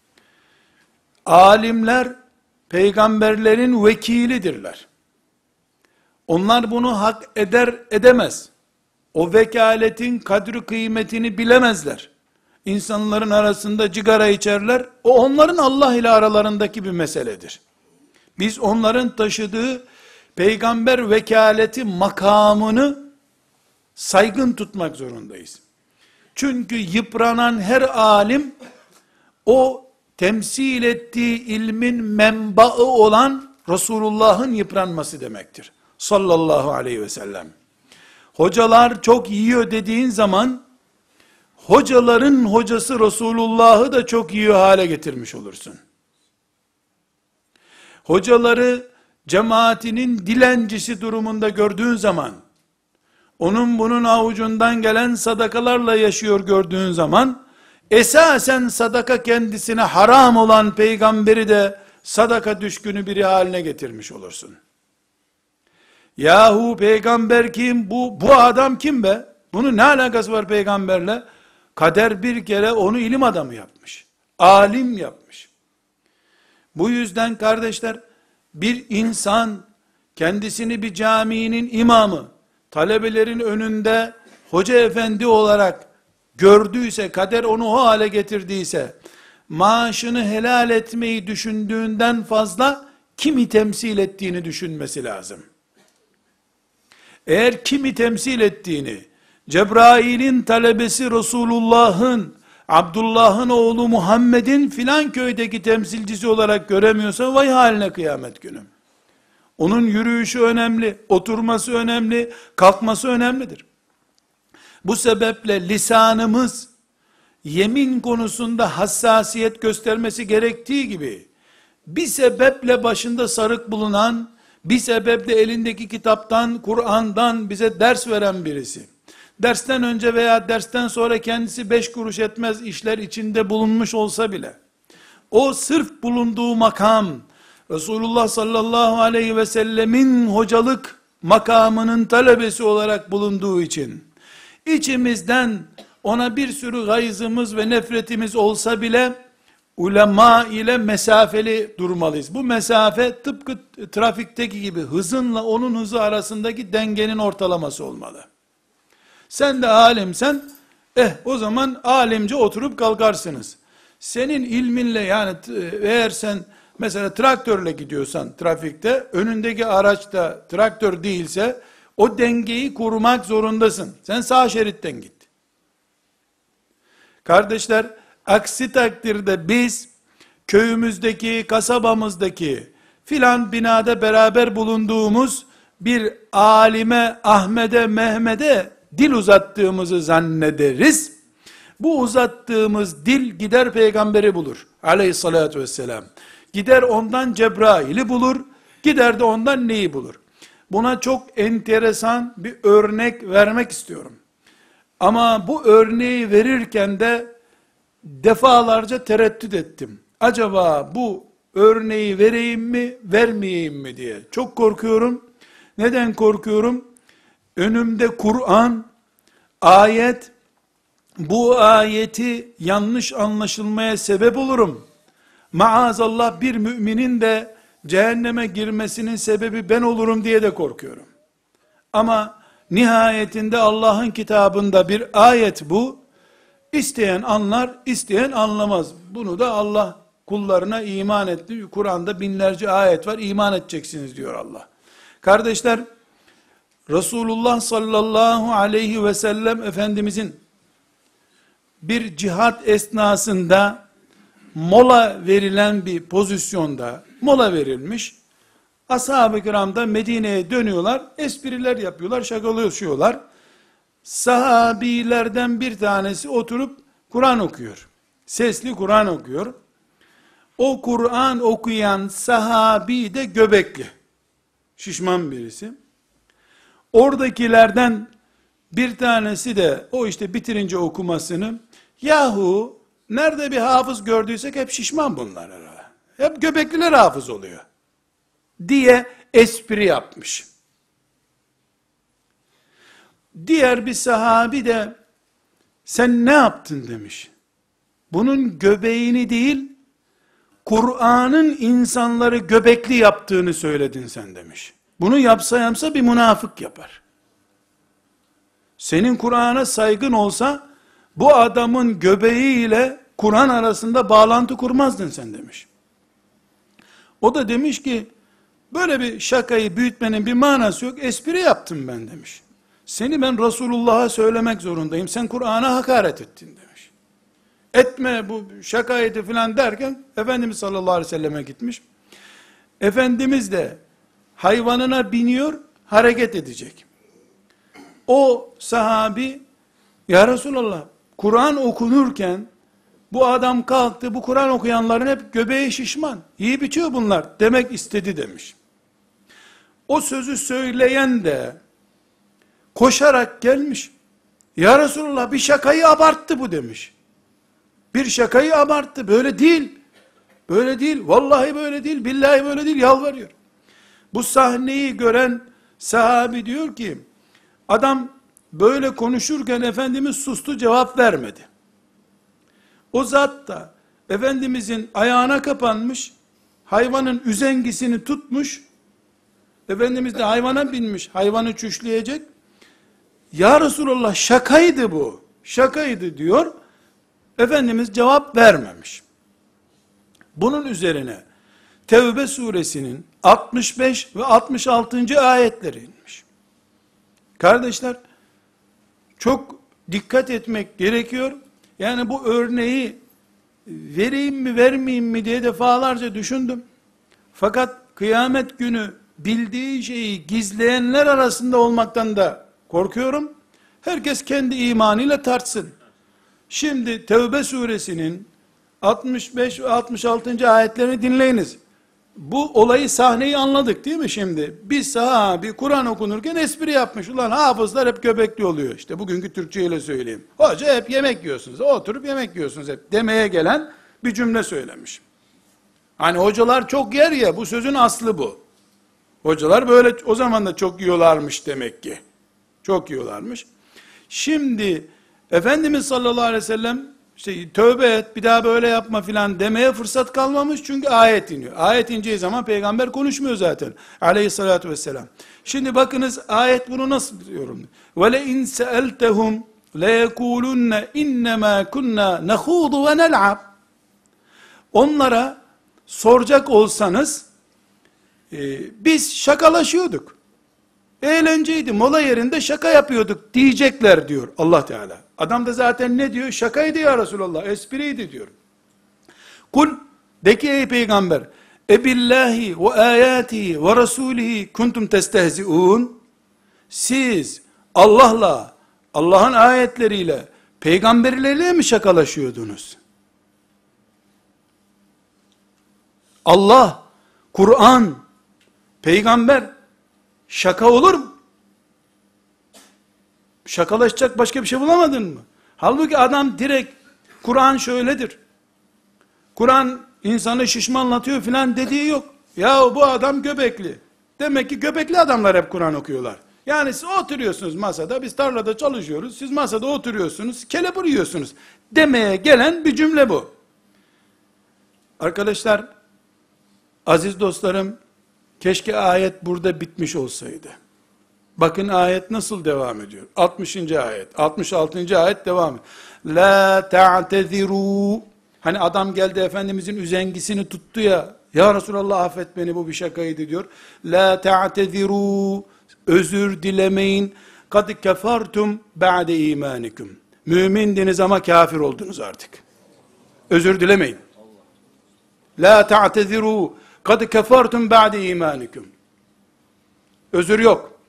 Alimler peygamberlerin vekilidirler. Onlar bunu hak eder edemez. O vekaletin kadri kıymetini bilemezler. İnsanların arasında cigara içerler. O onların Allah ile aralarındaki bir meseledir. Biz onların taşıdığı peygamber vekaleti makamını saygın tutmak zorundayız. Çünkü yıpranan her alim o temsil ettiği ilmin menbaı olan Resulullah'ın yıpranması demektir. Sallallahu aleyhi ve sellem. Hocalar çok yiyor dediğin zaman hocaların hocası Resulullah'ı da çok yiyor hale getirmiş olursun. Hocaları cemaatinin dilencisi durumunda gördüğün zaman, onun bunun avucundan gelen sadakalarla yaşıyor gördüğün zaman, esasen sadaka kendisine haram olan peygamberi de sadaka düşkünü biri haline getirmiş olursun. Yahu peygamber kim? Bu, bu adam kim be? Bunun ne alakası var peygamberle? Kader bir kere onu ilim adamı yapmış. Alim yapmış. Bu yüzden kardeşler, bir insan kendisini bir caminin imamı, talebelerin önünde hoca efendi olarak gördüyse, kader onu o hale getirdiyse, maaşını helal etmeyi düşündüğünden fazla kimi temsil ettiğini düşünmesi lazım. Eğer kimi temsil ettiğini, Cebrail'in talebesi Resulullah'ın, Abdullah'ın oğlu Muhammed'in filan köydeki temsilcisi olarak göremiyorsa, vay haline kıyamet günü. Onun yürüyüşü önemli, oturması önemli, kalkması önemlidir. Bu sebeple lisanımız, yemin konusunda hassasiyet göstermesi gerektiği gibi, bir sebeple başında sarık bulunan, bir sebeple elindeki kitaptan, Kur'an'dan bize ders veren birisi, dersten önce veya dersten sonra kendisi beş kuruş etmez işler içinde bulunmuş olsa bile, o sırf bulunduğu makam, Resulullah sallallahu aleyhi ve sellemin hocalık makamının talebesi olarak bulunduğu için, içimizden ona bir sürü gayzımız ve nefretimiz olsa bile, ulema ile mesafeli durmalıyız. Bu mesafe tıpkı trafikteki gibi hızınla onun hızı arasındaki dengenin ortalaması olmalı. Sen de alimsen, eh o zaman alimce oturup kalkarsınız. Senin ilminle, yani eğer sen mesela traktörle gidiyorsan trafikte, önündeki araç da traktör değilse, o dengeyi kurmak zorundasın. Sen sağ şeritten git. Kardeşler, aksi takdirde biz, köyümüzdeki, kasabamızdaki, filan binada beraber bulunduğumuz bir alime, Ahmet'e, Mehmet'e dil uzattığımızı zannederiz. Bu uzattığımız dil gider peygamberi bulur. Aleyhissalatü vesselam. Gider ondan Cebrail'i bulur. Gider de ondan neyi bulur? Buna çok enteresan bir örnek vermek istiyorum. Ama bu örneği verirken de defalarca tereddüt ettim. Acaba bu örneği vereyim mi, vermeyeyim mi diye. Çok korkuyorum. Neden korkuyorum? Önümde Kur'an, ayet, bu ayeti yanlış anlaşılmaya sebep olurum. Maazallah bir müminin de cehenneme girmesinin sebebi ben olurum diye de korkuyorum. Ama nihayetinde Allah'ın kitabında bir ayet bu. İsteyen anlar, isteyen anlamaz. Bunu da Allah kullarına iman etti. Kur'an'da binlerce ayet var, iman edeceksiniz diyor Allah. Kardeşler, Resulullah sallallahu aleyhi ve sellem Efendimizin bir cihat esnasında mola verilen bir pozisyonda, mola verilmiş, ashab-ı kiram da Medine'ye dönüyorlar, espriler yapıyorlar, şakalaşıyorlar. Sahabilerden bir tanesi oturup Kur'an okuyor. Sesli Kur'an okuyor. O Kur'an okuyan sahabi de göbekli. Şişman birisi. Oradakilerden bir tanesi de o işte bitirince okumasını, yahu nerede bir hafız gördüysek hep şişman bunlar herhalde. Hep göbekliler hafız oluyor diye espri yapmış. Diğer bir sahabi de sen ne yaptın demiş. Bunun göbeğini değil, Kur'an'ın insanları göbekli yaptığını söyledin sen demiş. Bunu yapsa yapsa bir münafık yapar. Senin Kur'an'a saygın olsa, bu adamın göbeğiyle Kur'an arasında bağlantı kurmazdın sen demiş. O da demiş ki, böyle bir şakayı büyütmenin bir manası yok, espri yaptım ben demiş. Seni ben Resulullah'a söylemek zorundayım, sen Kur'an'a hakaret ettin demiş. Etme bu şakaydı filan derken, Efendimiz sallallahu aleyhi ve selleme gitmiş. Efendimiz de hayvanına biniyor, hareket edecek. O sahabi, ya Resulallah, Kur'an okunurken, bu adam kalktı, bu Kur'an okuyanların hep göbeği şişman, iyi bitiyor bunlar demek istedi demiş. O sözü söyleyen de, koşarak gelmiş, ya Resulallah bir şakayı abarttı bu demiş. Bir şakayı abarttı, böyle değil, böyle değil, vallahi böyle değil, billahi böyle değil, yalvarıyor. Bu sahneyi gören sahabi diyor ki, adam böyle konuşurken Efendimiz sustu, cevap vermedi. O zat da Efendimizin ayağına kapanmış, hayvanın üzengisini tutmuş, Efendimiz de hayvana binmiş, hayvanı çüşleyecek. Ya Resulallah şakaydı bu, şakaydı diyor. Efendimiz cevap vermemiş. Bunun üzerine Tevbe suresinin altmış beş ve altmış altıncı ayetleri inmiş. Kardeşler, çok dikkat etmek gerekiyor. Yani bu örneği vereyim mi vermeyeyim mi diye defalarca düşündüm. Fakat kıyamet günü bildiği şeyi gizleyenler arasında olmaktan da korkuyorum. Herkes kendi imanıyla tartsın. Şimdi Tevbe suresinin altmış beş ve altmış altıncı ayetlerini dinleyiniz. Bu olayı, sahneyi anladık değil mi şimdi? Bir sahabi Kur'an okunurken espri yapmış. Ulan hafızlar hep göbekli oluyor. İşte bugünkü Türkçe ile söyleyeyim. Hoca hep yemek yiyorsunuz. Oturup yemek yiyorsunuz hep demeye gelen bir cümle söylemiş. Hani hocalar çok yer ya, bu sözün aslı bu. Hocalar böyle o zaman da çok yiyorlarmış demek ki. Çok yiyorlarmış. Şimdi Efendimiz sallallahu aleyhi ve sellem işte tövbe et, bir daha böyle yapma filan demeye fırsat kalmamış çünkü ayet iniyor. Ayet ineceği zaman peygamber konuşmuyor zaten. Aleyhissalatu vesselam. Şimdi bakınız ayet bunu nasıl diyorum? Ve le in seeltehum le yekulunne innema kunna nahudu ve nel'ab. Onlara soracak olsanız e, biz şakalaşıyorduk. Eğlenceydi, mola yerinde şaka yapıyorduk diyecekler diyor Allah Teala. Adam da zaten ne diyor? Şakaydı ya Resulallah, espriydi diyor. Kul, de ki ey peygamber, ebillahi ve ayatihi ve rasulihi kuntum testehzi'un. Siz Allah'la, Allah'ın ayetleriyle, peygamberleriyle mi şakalaşıyordunuz? Allah, Kur'an, peygamber, şaka olur mu? Şakalaşacak başka bir şey bulamadın mı? Halbuki adam direkt Kur'an şöyledir, Kur'an insanı şişmanlatıyor filan dediği yok. Ya bu adam göbekli. Demek ki göbekli adamlar hep Kur'an okuyorlar. Yani siz oturuyorsunuz masada, biz tarlada çalışıyoruz, siz masada oturuyorsunuz, kelepir yiyorsunuz demeye gelen bir cümle bu. Arkadaşlar, aziz dostlarım, keşke ayet burada bitmiş olsaydı. Bakın ayet nasıl devam ediyor? altmışıncı ayet, altmış altıncı ayet devam ediyor. La ta'teziru. Hani adam geldi Efendimizin üzengisini tuttu ya, ya Resulallah affet beni, bu bir şakaydı diyor. La ta'teziru. Özür dilemeyin. Kad kefertum ba'de imanikum. Mümindiniz ama kafir oldunuz artık. Özür dilemeyin. La ta'teziru kad kefertum ba'de imanikum. Özür yok.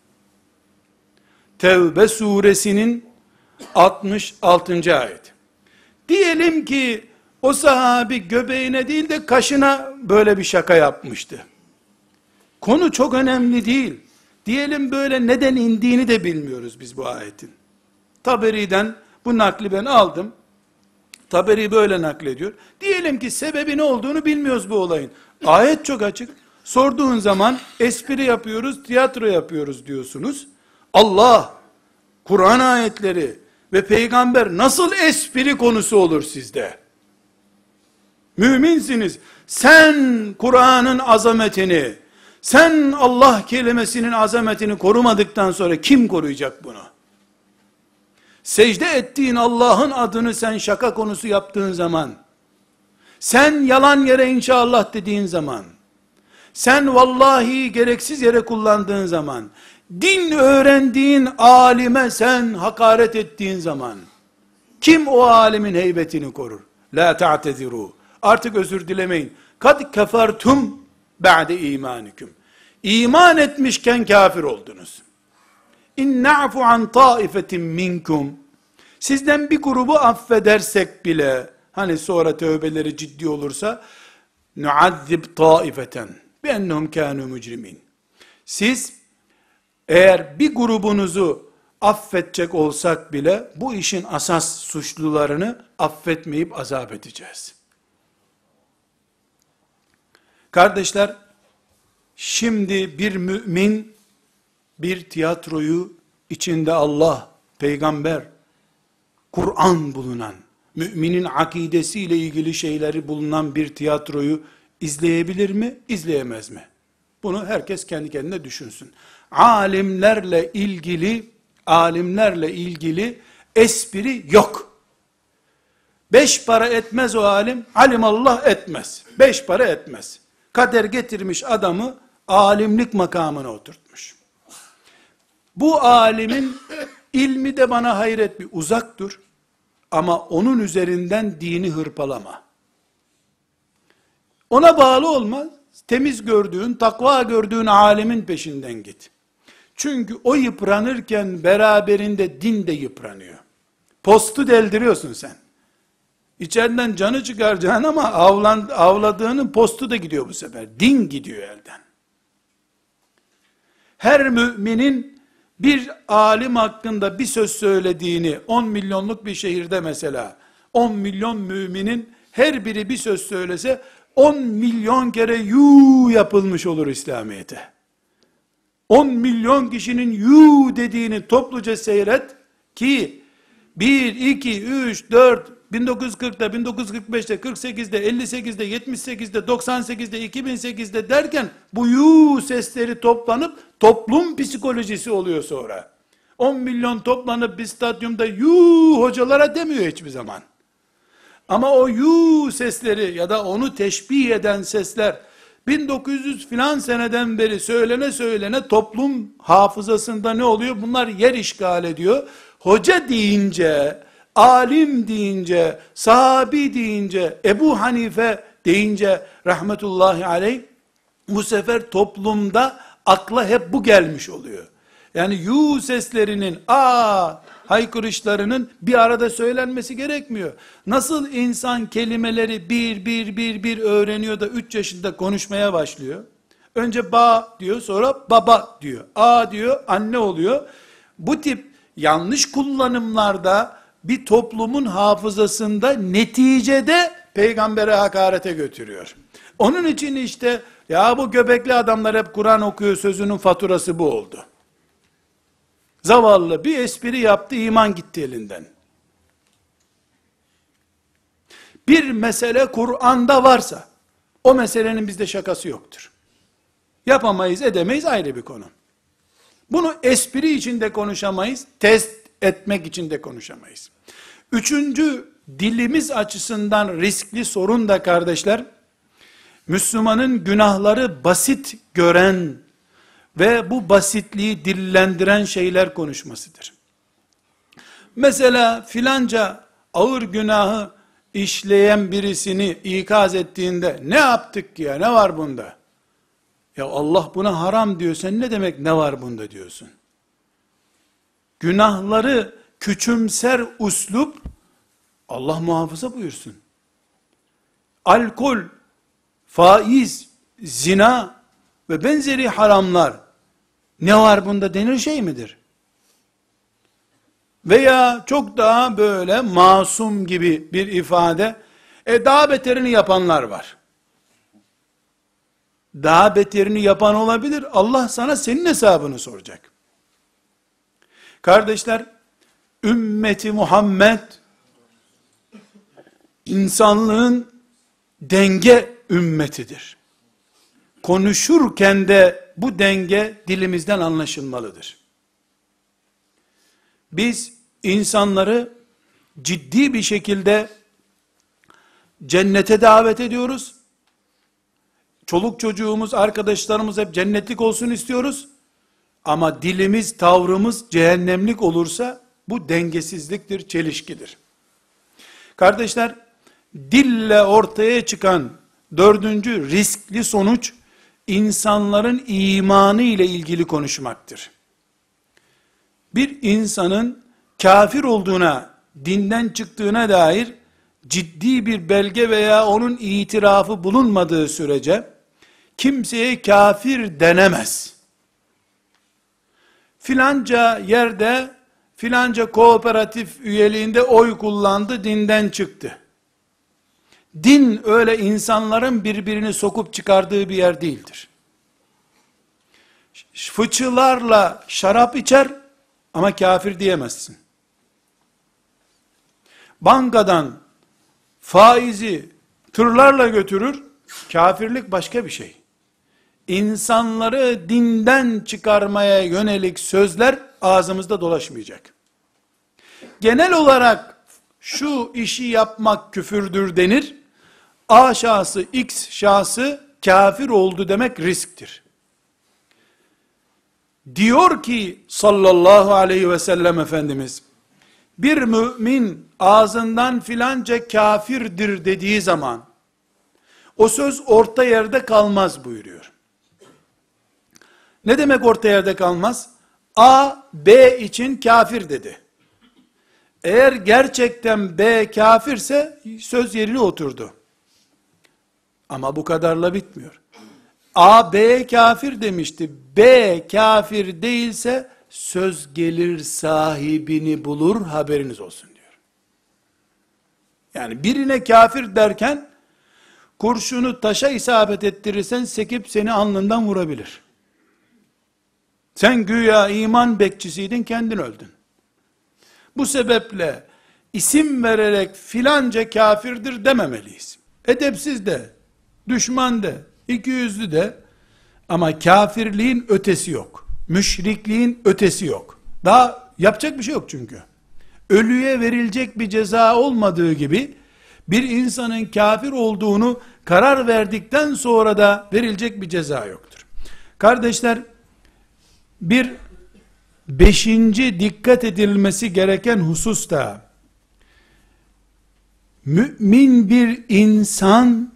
Tevbe suresinin altmış altıncı ayet. Diyelim ki o sahabi göbeğine değil de kaşına böyle bir şaka yapmıştı. Konu çok önemli değil. Diyelim böyle neden indiğini de bilmiyoruz biz bu ayetin. Taberi'den bu nakli ben aldım. Taberi böyle naklediyor. Diyelim ki sebebi ne olduğunu bilmiyoruz bu olayın. Ayet çok açık. Sorduğun zaman espri yapıyoruz, tiyatro yapıyoruz diyorsunuz. Allah, Kur'an ayetleri ve peygamber nasıl espri konusu olur sizde? Müminsiniz. Sen Kur'an'ın azametini, sen Allah kelimesinin azametini korumadıktan sonra kim koruyacak bunu? Secde ettiğin Allah'ın adını sen şaka konusu yaptığın zaman, sen yalan yere inşallah dediğin zaman, sen vallahi gereksiz yere kullandığın zaman, din öğrendiğin alime sen hakaret ettiğin zaman, kim o alimin heybetini korur? La ta'teziru. Artık özür dilemeyin. Kad kefertum ba'de imanikum. İman etmişken kafir oldunuz. İn na'fu an taifetin minkum. Sizden bir grubu affedersek bile, hani sonra tövbeleri ciddi olursa, nuazzib taifeten bi ennehum kanu mücrimin. Siz eğer bir grubunuzu affedecek olsak bile bu işin asas suçlularını affetmeyip azap edeceğiz. Kardeşler, şimdi bir mümin bir tiyatroyu içinde Allah, peygamber, Kur'an bulunan, müminin akidesiyle ilgili şeyleri bulunan bir tiyatroyu izleyebilir mi, izleyemez mi? Bunu herkes kendi kendine düşünsün. Alimlerle ilgili, alimlerle ilgili espri yok. Beş para etmez o alim, alimallah etmez. Beş para etmez. Kader getirmiş adamı alimlik makamına oturtmuş. Bu alimin ilmi de bana hayret bir uzak dur. Ama onun üzerinden dini hırpalama. Ona bağlı olma. Temiz gördüğün, takva gördüğün alimin peşinden git. Çünkü o yıpranırken beraberinde din de yıpranıyor. Postu deldiriyorsun sen. İçeriden canı çıkaracaksın ama avlan, avladığının postu da gidiyor bu sefer. Din gidiyor elden. Her müminin bir alim hakkında bir söz söylediğini, on milyonluk bir şehirde mesela, on milyon müminin her biri bir söz söylese, on milyon kere yu yapılmış olur İslamiyet'e. on milyon kişinin yu dediğini topluca seyret ki, bir, iki, üç, dört, bin dokuz yüz kırkta, bin dokuz yüz kırk beşte, kırk sekizde, elli sekizde, yetmiş sekizde, doksan sekizde, iki bin sekizde derken, bu yu sesleri toplanıp, toplum psikolojisi oluyor sonra. on milyon toplanıp bir stadyumda yu hocalara demiyor hiçbir zaman. Ama o yu sesleri ya da onu teşbih eden sesler, bin dokuz yüz filan seneden beri söylene söylene toplum hafızasında ne oluyor? Bunlar yer işgal ediyor. Hoca deyince, alim deyince, sahabi deyince, Ebu Hanife deyince rahmetullahi aleyh, bu sefer toplumda akla hep bu gelmiş oluyor. Yani yu seslerinin, a haykırışlarının bir arada söylenmesi gerekmiyor. Nasıl insan kelimeleri bir bir bir bir öğreniyor da üç yaşında konuşmaya başlıyor. Önce ba diyor, sonra baba diyor. A diyor, anne oluyor. Bu tip yanlış kullanımlarda bir toplumun hafızasında neticede peygambere hakarete götürüyor. Onun için işte ya bu göbekli adamlar hep Kur'an okuyor sözünün faturası bu oldu. Zavallı bir espri yaptı, iman gitti elinden. Bir mesele Kur'an'da varsa o meselenin bizde şakası yoktur. Yapamayız, edemeyiz ayrı bir konu. Bunu espri içinde konuşamayız, test etmek için de konuşamayız. Üçüncü, dilimiz açısından riskli sorun da kardeşler, Müslümanın günahları basit gören ve bu basitliği dillendiren şeyler konuşmasıdır. Mesela filanca ağır günahı işleyen birisini ikaz ettiğinde ne yaptık ki ya, ne var bunda? Ya Allah buna haram diyor, sen ne demek ne var bunda diyorsun. Günahları küçümser uslup, Allah muhafaza buyursun. Alkol, faiz, zina ve benzeri haramlar, ne var bunda denir şey midir? Veya çok daha böyle masum gibi bir ifade, e daha beterini yapanlar var. Daha beterini yapan olabilir, Allah sana senin hesabını soracak. Kardeşler, ümmeti Muhammed, insanlığın denge ümmetidir. Konuşurken de bu denge dilimizden anlaşılmalıdır. Biz insanları ciddi bir şekilde cennete davet ediyoruz. Çoluk çocuğumuz, arkadaşlarımız hep cennetlik olsun istiyoruz. Ama dilimiz, tavrımız cehennemlik olursa bu dengesizliktir, çelişkidir. Kardeşler, dille ortaya çıkan dördüncü riskli sonuç, insanların imanı ile ilgili konuşmaktır. Bir insanın kafir olduğuna, dinden çıktığına dair ciddi bir belge veya onun itirafı bulunmadığı sürece kimseye kafir denemez. Filanca yerde filanca kooperatif üyeliğinde oy kullandı, dinden çıktı. Din öyle insanların birbirini sokup çıkardığı bir yer değildir. Fıçılarla şarap içer ama kafir diyemezsin. Bankadan faizi tırlarla götürür, kafirlik başka bir şey. İnsanları dinden çıkarmaya yönelik sözler ağzımızda dolaşmayacak. Genel olarak şu işi yapmak küfürdür denir. A şahsı, X şahsı kafir oldu demek risktir. Diyor ki sallallahu aleyhi ve sellem Efendimiz, bir mümin ağzından filanca kafirdir dediği zaman, o söz orta yerde kalmaz buyuruyor. Ne demek orta yerde kalmaz? A, B için kafir dedi. Eğer gerçekten B kafirse, söz yerine oturdu. Ama bu kadarla bitmiyor. A, B kafir demişti. B kafir değilse, söz gelir sahibini bulur, haberiniz olsun diyor. Yani birine kafir derken, kurşunu taşa isabet ettirirsen, sekip seni alnından vurabilir. Sen güya iman bekçisiydin, kendin öldün. Bu sebeple, isim vererek filanca kafirdir dememeliyiz. Edepsiz de, düşman de, ikiyüzlü de, ama kafirliğin ötesi yok. Müşrikliğin ötesi yok. Daha yapacak bir şey yok çünkü. Ölüye verilecek bir ceza olmadığı gibi, bir insanın kafir olduğunu karar verdikten sonra da verilecek bir ceza yoktur. Kardeşler, bir beşinci dikkat edilmesi gereken husus da, mümin bir insan,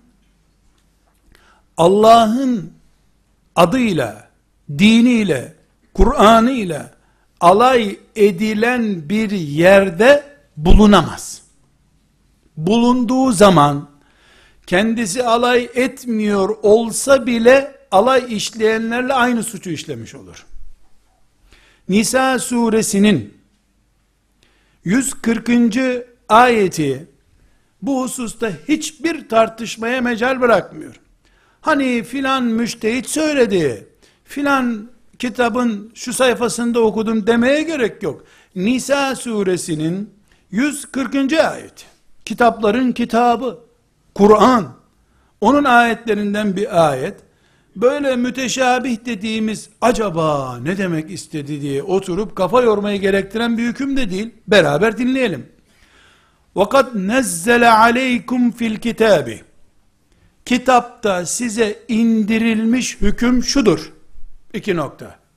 Allah'ın adıyla, diniyle, Kur'an'ıyla alay edilen bir yerde bulunamaz. Bulunduğu zaman, kendisi alay etmiyor olsa bile, alay işleyenlerle aynı suçu işlemiş olur. Nisa suresinin yüz kırkıncı ayeti, bu hususta hiçbir tartışmaya mecal bırakmıyor. Hani filan müştehit söyledi, filan kitabın şu sayfasında okudum demeye gerek yok. Nisa suresinin yüz kırkıncı ayeti, kitapların kitabı, Kur'an, onun ayetlerinden bir ayet, böyle müteşabih dediğimiz, acaba ne demek istedi diye oturup kafa yormayı gerektiren bir hüküm de değil, beraber dinleyelim. وَقَدْ نَزَّلَ عَلَيْكُمْ فِي الْكِتَابِ Kitapta size indirilmiş hüküm şudur. İki nokta.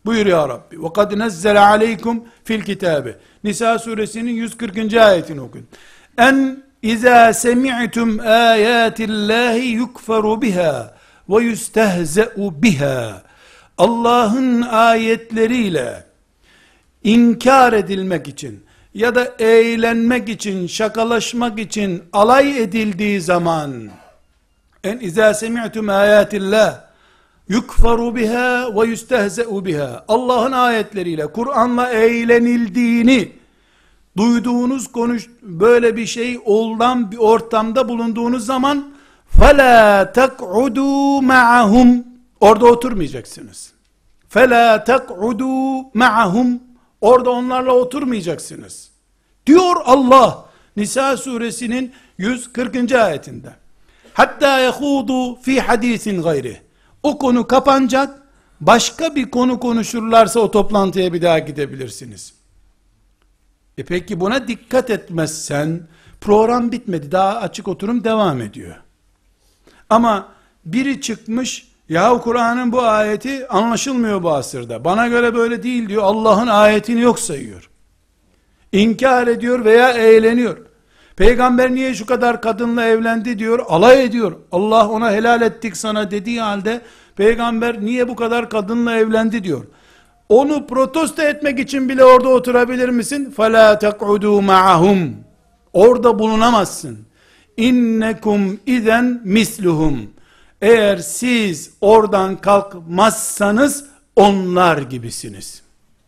Buyur ya Rabbi. Ve kad nezzele aleykum fil kitabe. Nisa suresinin yüz kırkıncı ayetini okuyun. En izâ semi'tum âyâtillâhi yukferu biha ve yustehze'u biha. Allah'ın ayetleriyle inkar edilmek için ya da eğlenmek için, şakalaşmak için alay edildiği zaman, en izâ semi'tum âyâtillah yukferu biha ve yustehze'u biha, Allah'ın ayetleriyle, Kur'an'la eğlenildiğini duyduğunuz, konuş böyle bir şey olan bir ortamda bulunduğunuz zaman فَلَا تَقْعُدُوا مَعَهُمْ, orada oturmayacaksınız. فَلَا تَقْعُدُوا مَعَهُمْ, orada onlarla oturmayacaksınız diyor Allah Nisa suresinin yüz kırkıncı ayetinde. Hatta yehudu fi hadisin gayri, o konu kapanacak, başka bir konu konuşurlarsa o toplantıya bir daha gidebilirsiniz. E peki buna dikkat etmezsen program bitmedi, daha açık oturum devam ediyor. Ama biri çıkmış, yahu Kur'an'ın bu ayeti anlaşılmıyor bu asırda, bana göre böyle değil diyor, Allah'ın ayetini yok sayıyor, İnkar ediyor veya eğleniyor. Peygamber niye şu kadar kadınla evlendi diyor, alay ediyor. Allah ona helal ettik sana dediği halde peygamber niye bu kadar kadınla evlendi diyor. Onu protesto etmek için bile orada oturabilir misin? فَلَا تَقْعُدُوا مَعَهُمْ, orada bulunamazsın. İnnekum izen misluhum, eğer siz oradan kalkmazsanız onlar gibisiniz.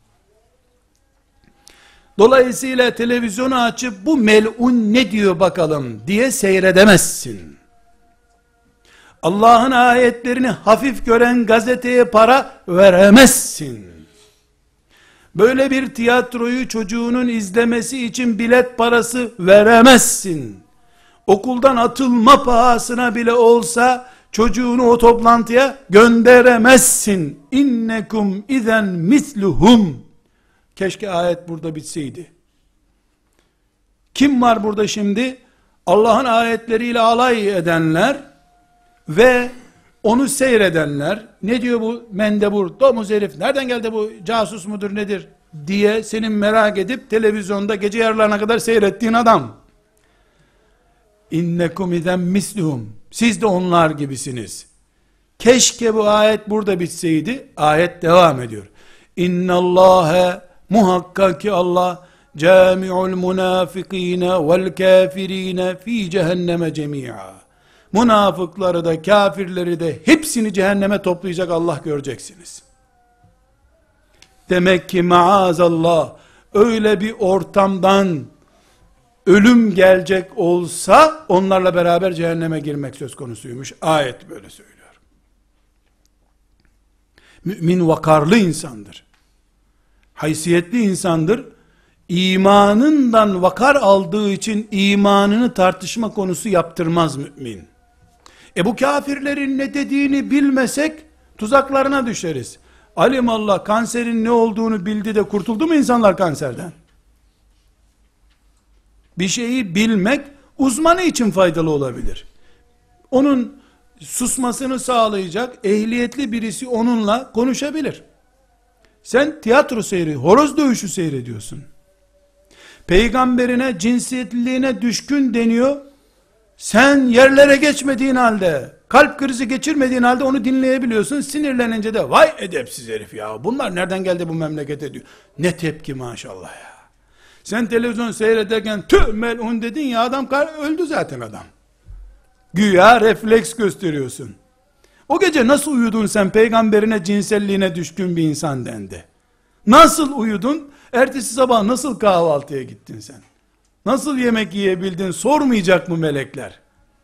Dolayısıyla televizyonu açıp bu melun ne diyor bakalım diye seyredemezsin. Allah'ın ayetlerini hafif gören gazeteye para veremezsin. Böyle bir tiyatroyu çocuğunun izlemesi için bilet parası veremezsin. Okuldan atılma pahasına bile olsa çocuğunu o toplantıya gönderemezsin. İnnekum izen misluhum. Keşke ayet burada bitseydi. Kim var burada şimdi? Allah'ın ayetleriyle alay edenler ve onu seyredenler. Ne diyor bu mendebur, domuz herif, nereden geldi bu, casus mudur nedir diye senin merak edip televizyonda gece yarılarına kadar seyrettiğin adam. İnnekum izen misluhum, siz de onlar gibisiniz. Keşke bu ayet burada bitseydi. Ayet devam ediyor. İnnallâhe, muhakkak ki Allah, cami'ul münafıkîne vel kâfirîne fî cehenneme cemî'a, münafıkları da kafirleri de hepsini cehenneme toplayacak Allah, göreceksiniz. Demek ki maazallah öyle bir ortamdan ölüm gelecek olsa onlarla beraber cehenneme girmek söz konusuymuş. Ayet böyle söylüyor. Mümin vakarlı insandır. Haysiyetli insandır. İmanından vakar aldığı için imanını tartışma konusu yaptırmaz mümin. E bu kafirlerin ne dediğini bilmesek tuzaklarına düşeriz. Alimallah kanserin ne olduğunu bildi de kurtuldu mu insanlar kanserden? Bir şeyi bilmek uzmanı için faydalı olabilir. Onun susmasını sağlayacak ehliyetli birisi onunla konuşabilir. Sen tiyatro seyri, horoz dövüşü seyrediyorsun. Peygamberine cinsiyetliliğine düşkün deniyor. Sen yerlere geçmediğin halde, kalp krizi geçirmediğin halde onu dinleyebiliyorsun. Sinirlenince de vay edepsiz herif ya, bunlar nereden geldi bu memlekete diyor. Ne tepki maşallah ya. Sen televizyon seyrederken tüh melun dedin ya, adam öldü zaten adam. Güya refleks gösteriyorsun. O gece nasıl uyudun sen, peygamberine cinselliğine düşkün bir insan dendi. Nasıl uyudun? Ertesi sabah nasıl kahvaltıya gittin sen? Nasıl yemek yiyebildin? Sormayacak mı melekler?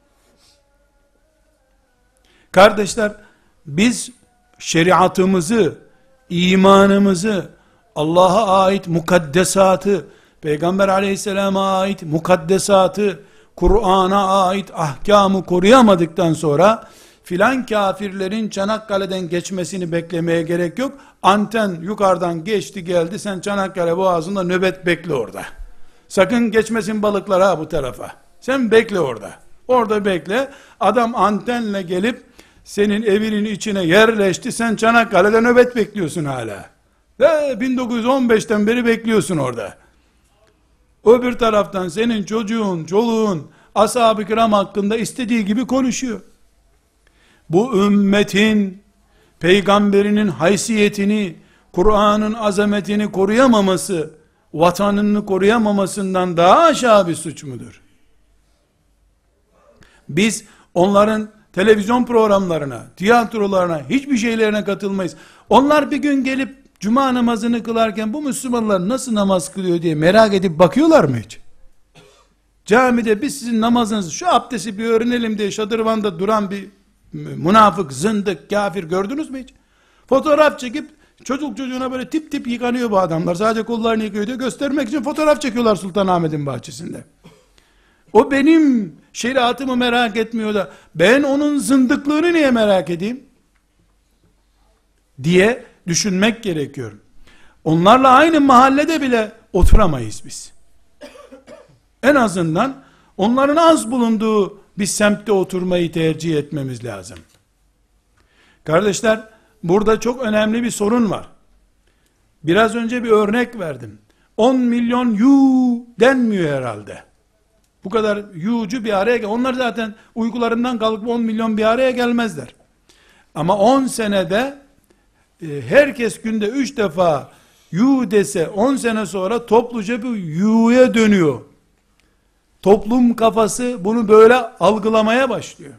Kardeşler, biz şeriatımızı, imanımızı, Allah'a ait mukaddesatı, Peygamber aleyhisselama ait mukaddesatı, Kur'an'a ait ahkamı koruyamadıktan sonra filan kafirlerin Çanakkale'den geçmesini beklemeye gerek yok. Anten yukarıdan geçti geldi, sen Çanakkale boğazında nöbet bekle orada. Sakın geçmesin balıklar ha bu tarafa. Sen bekle orada. Orada bekle. Adam antenle gelip senin evinin içine yerleşti. Sen Çanakkale'de nöbet bekliyorsun hala. Ve bin dokuz yüz on beşten beri bekliyorsun orada. Öbür taraftan senin çocuğun, çoluğun, ashab-ı kiram hakkında istediği gibi konuşuyor. Bu ümmetin, peygamberinin haysiyetini, Kur'an'ın azametini koruyamaması, vatanını koruyamamasından daha aşağı bir suç mudur? Biz onların televizyon programlarına, tiyatrolarına, hiçbir şeylerine katılmayız. Onlar bir gün gelip cuma namazını kılarken bu Müslümanlar nasıl namaz kılıyor diye merak edip bakıyorlar mı hiç? Camide biz sizin namazınızı, şu abdesti bir öğrenelim diye şadırvanda duran bir münafık, zındık, kafir gördünüz mü hiç? Fotoğraf çekip çocuk çocuğuna böyle tip tip yıkanıyor bu adamlar. Sadece kollarını yıkıyor diye göstermek için fotoğraf çekiyorlar Sultanahmet'in bahçesinde. O benim şeriatımı merak etmiyor da ben onun zındıklığını niye merak edeyim? Diye düşünmek gerekiyor. Onlarla aynı mahallede bile oturamayız biz. En azından onların az bulunduğu bir semtte oturmayı tercih etmemiz lazım. Kardeşler, burada çok önemli bir sorun var. Biraz önce bir örnek verdim. on milyon yu denmiyor herhalde. Bu kadar yu'cu bir araya gel. Onlar zaten uykularından kalkıp on milyon bir araya gelmezler. Ama on senede e, herkes günde üç defa yu dese on sene sonra topluca bir yu'ya dönüyor. Toplum kafası bunu böyle algılamaya başlıyor.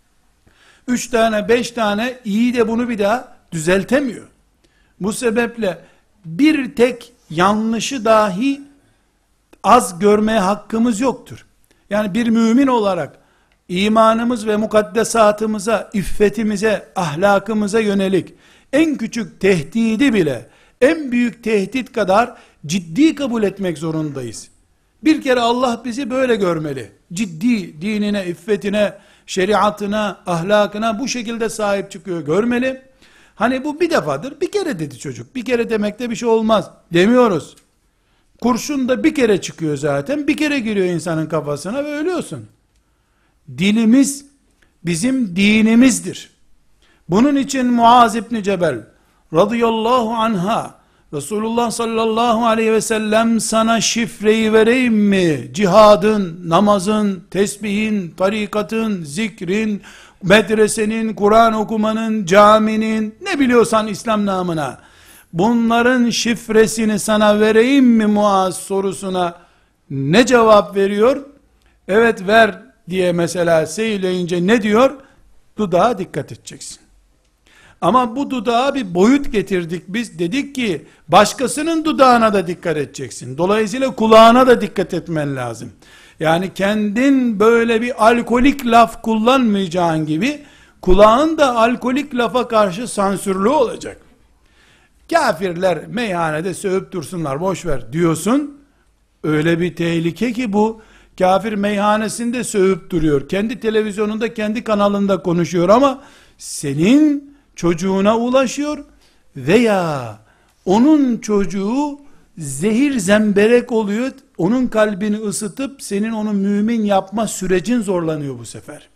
Üç tane, beş tane iyi de bunu bir daha düzeltemiyor. Bu sebeple bir tek yanlışı dahi az görmeye hakkımız yoktur. Yani bir mümin olarak imanımız ve mukaddesatımıza, iffetimize, ahlakımıza yönelik en küçük tehdidi bile en büyük tehdit kadar ciddi kabul etmek zorundayız. Bir kere Allah bizi böyle görmeli. Ciddi dinine, iffetine, şeriatına, ahlakına bu şekilde sahip çıkıyor görmeli. Hani bu bir defadır, bir kere dedi çocuk. Bir kere demekte bir şey olmaz demiyoruz. Kurşun da bir kere çıkıyor zaten. Bir kere giriyor insanın kafasına ve ölüyorsun. Dilimiz bizim dinimizdir. Bunun için Muaz İbni Cebel radıyallahu anha, Resulullah sallallahu aleyhi ve sellem sana şifreyi vereyim mi? Cihadın, namazın, tesbihin, tarikatın, zikrin, medresenin, Kur'an okumanın, caminin, ne biliyorsan İslam namına, bunların şifresini sana vereyim mi Muaz sorusuna ne cevap veriyor? Evet ver diye mesela söyleyince ne diyor? Dudağa dikkat edeceksin. Ama bu dudağa bir boyut getirdik biz, dedik ki başkasının dudağına da dikkat edeceksin. Dolayısıyla kulağına da dikkat etmen lazım. Yani kendin böyle bir alkolik laf kullanmayacağın gibi kulağın da alkolik lafa karşı sansürlü olacak. Kafirler meyhanede sövüp dursunlar boş ver diyorsun. Öyle bir tehlike ki bu. Kafir meyhanesinde sövüp duruyor. Kendi televizyonunda, kendi kanalında konuşuyor ama senin çocuğuna ulaşıyor veya onun çocuğu zehir zemberek oluyor. Onun kalbini ısıtıp senin onu mümin yapma sürecin zorlanıyor bu sefer.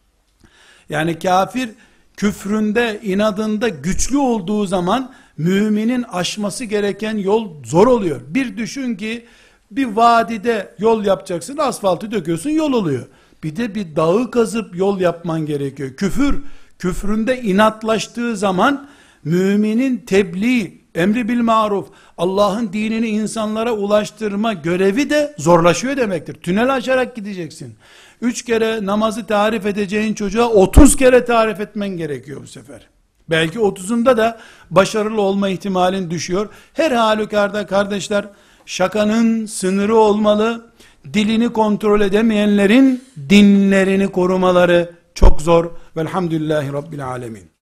Yani kafir küfründe, inadında güçlü olduğu zaman müminin aşması gereken yol zor oluyor. Bir düşün ki bir vadide yol yapacaksın, asfaltı döküyorsun, yol oluyor. Bir de bir dağı kazıp yol yapman gerekiyor. Küfür, küfründe inatlaştığı zaman müminin tebliğ, emri bil maruf, Allah'ın dinini insanlara ulaştırma görevi de zorlaşıyor demektir. Tünel açarak gideceksin. Üç kere namazı tarif edeceğin çocuğa otuz kere tarif etmen gerekiyor bu sefer. Belki otuzunda da başarılı olma ihtimalin düşüyor. Her halükarda kardeşler, şakanın sınırı olmalı. Dilini kontrol edemeyenlerin dinlerini korumaları çok zor. Velhamdülillahi Rabbil alemin.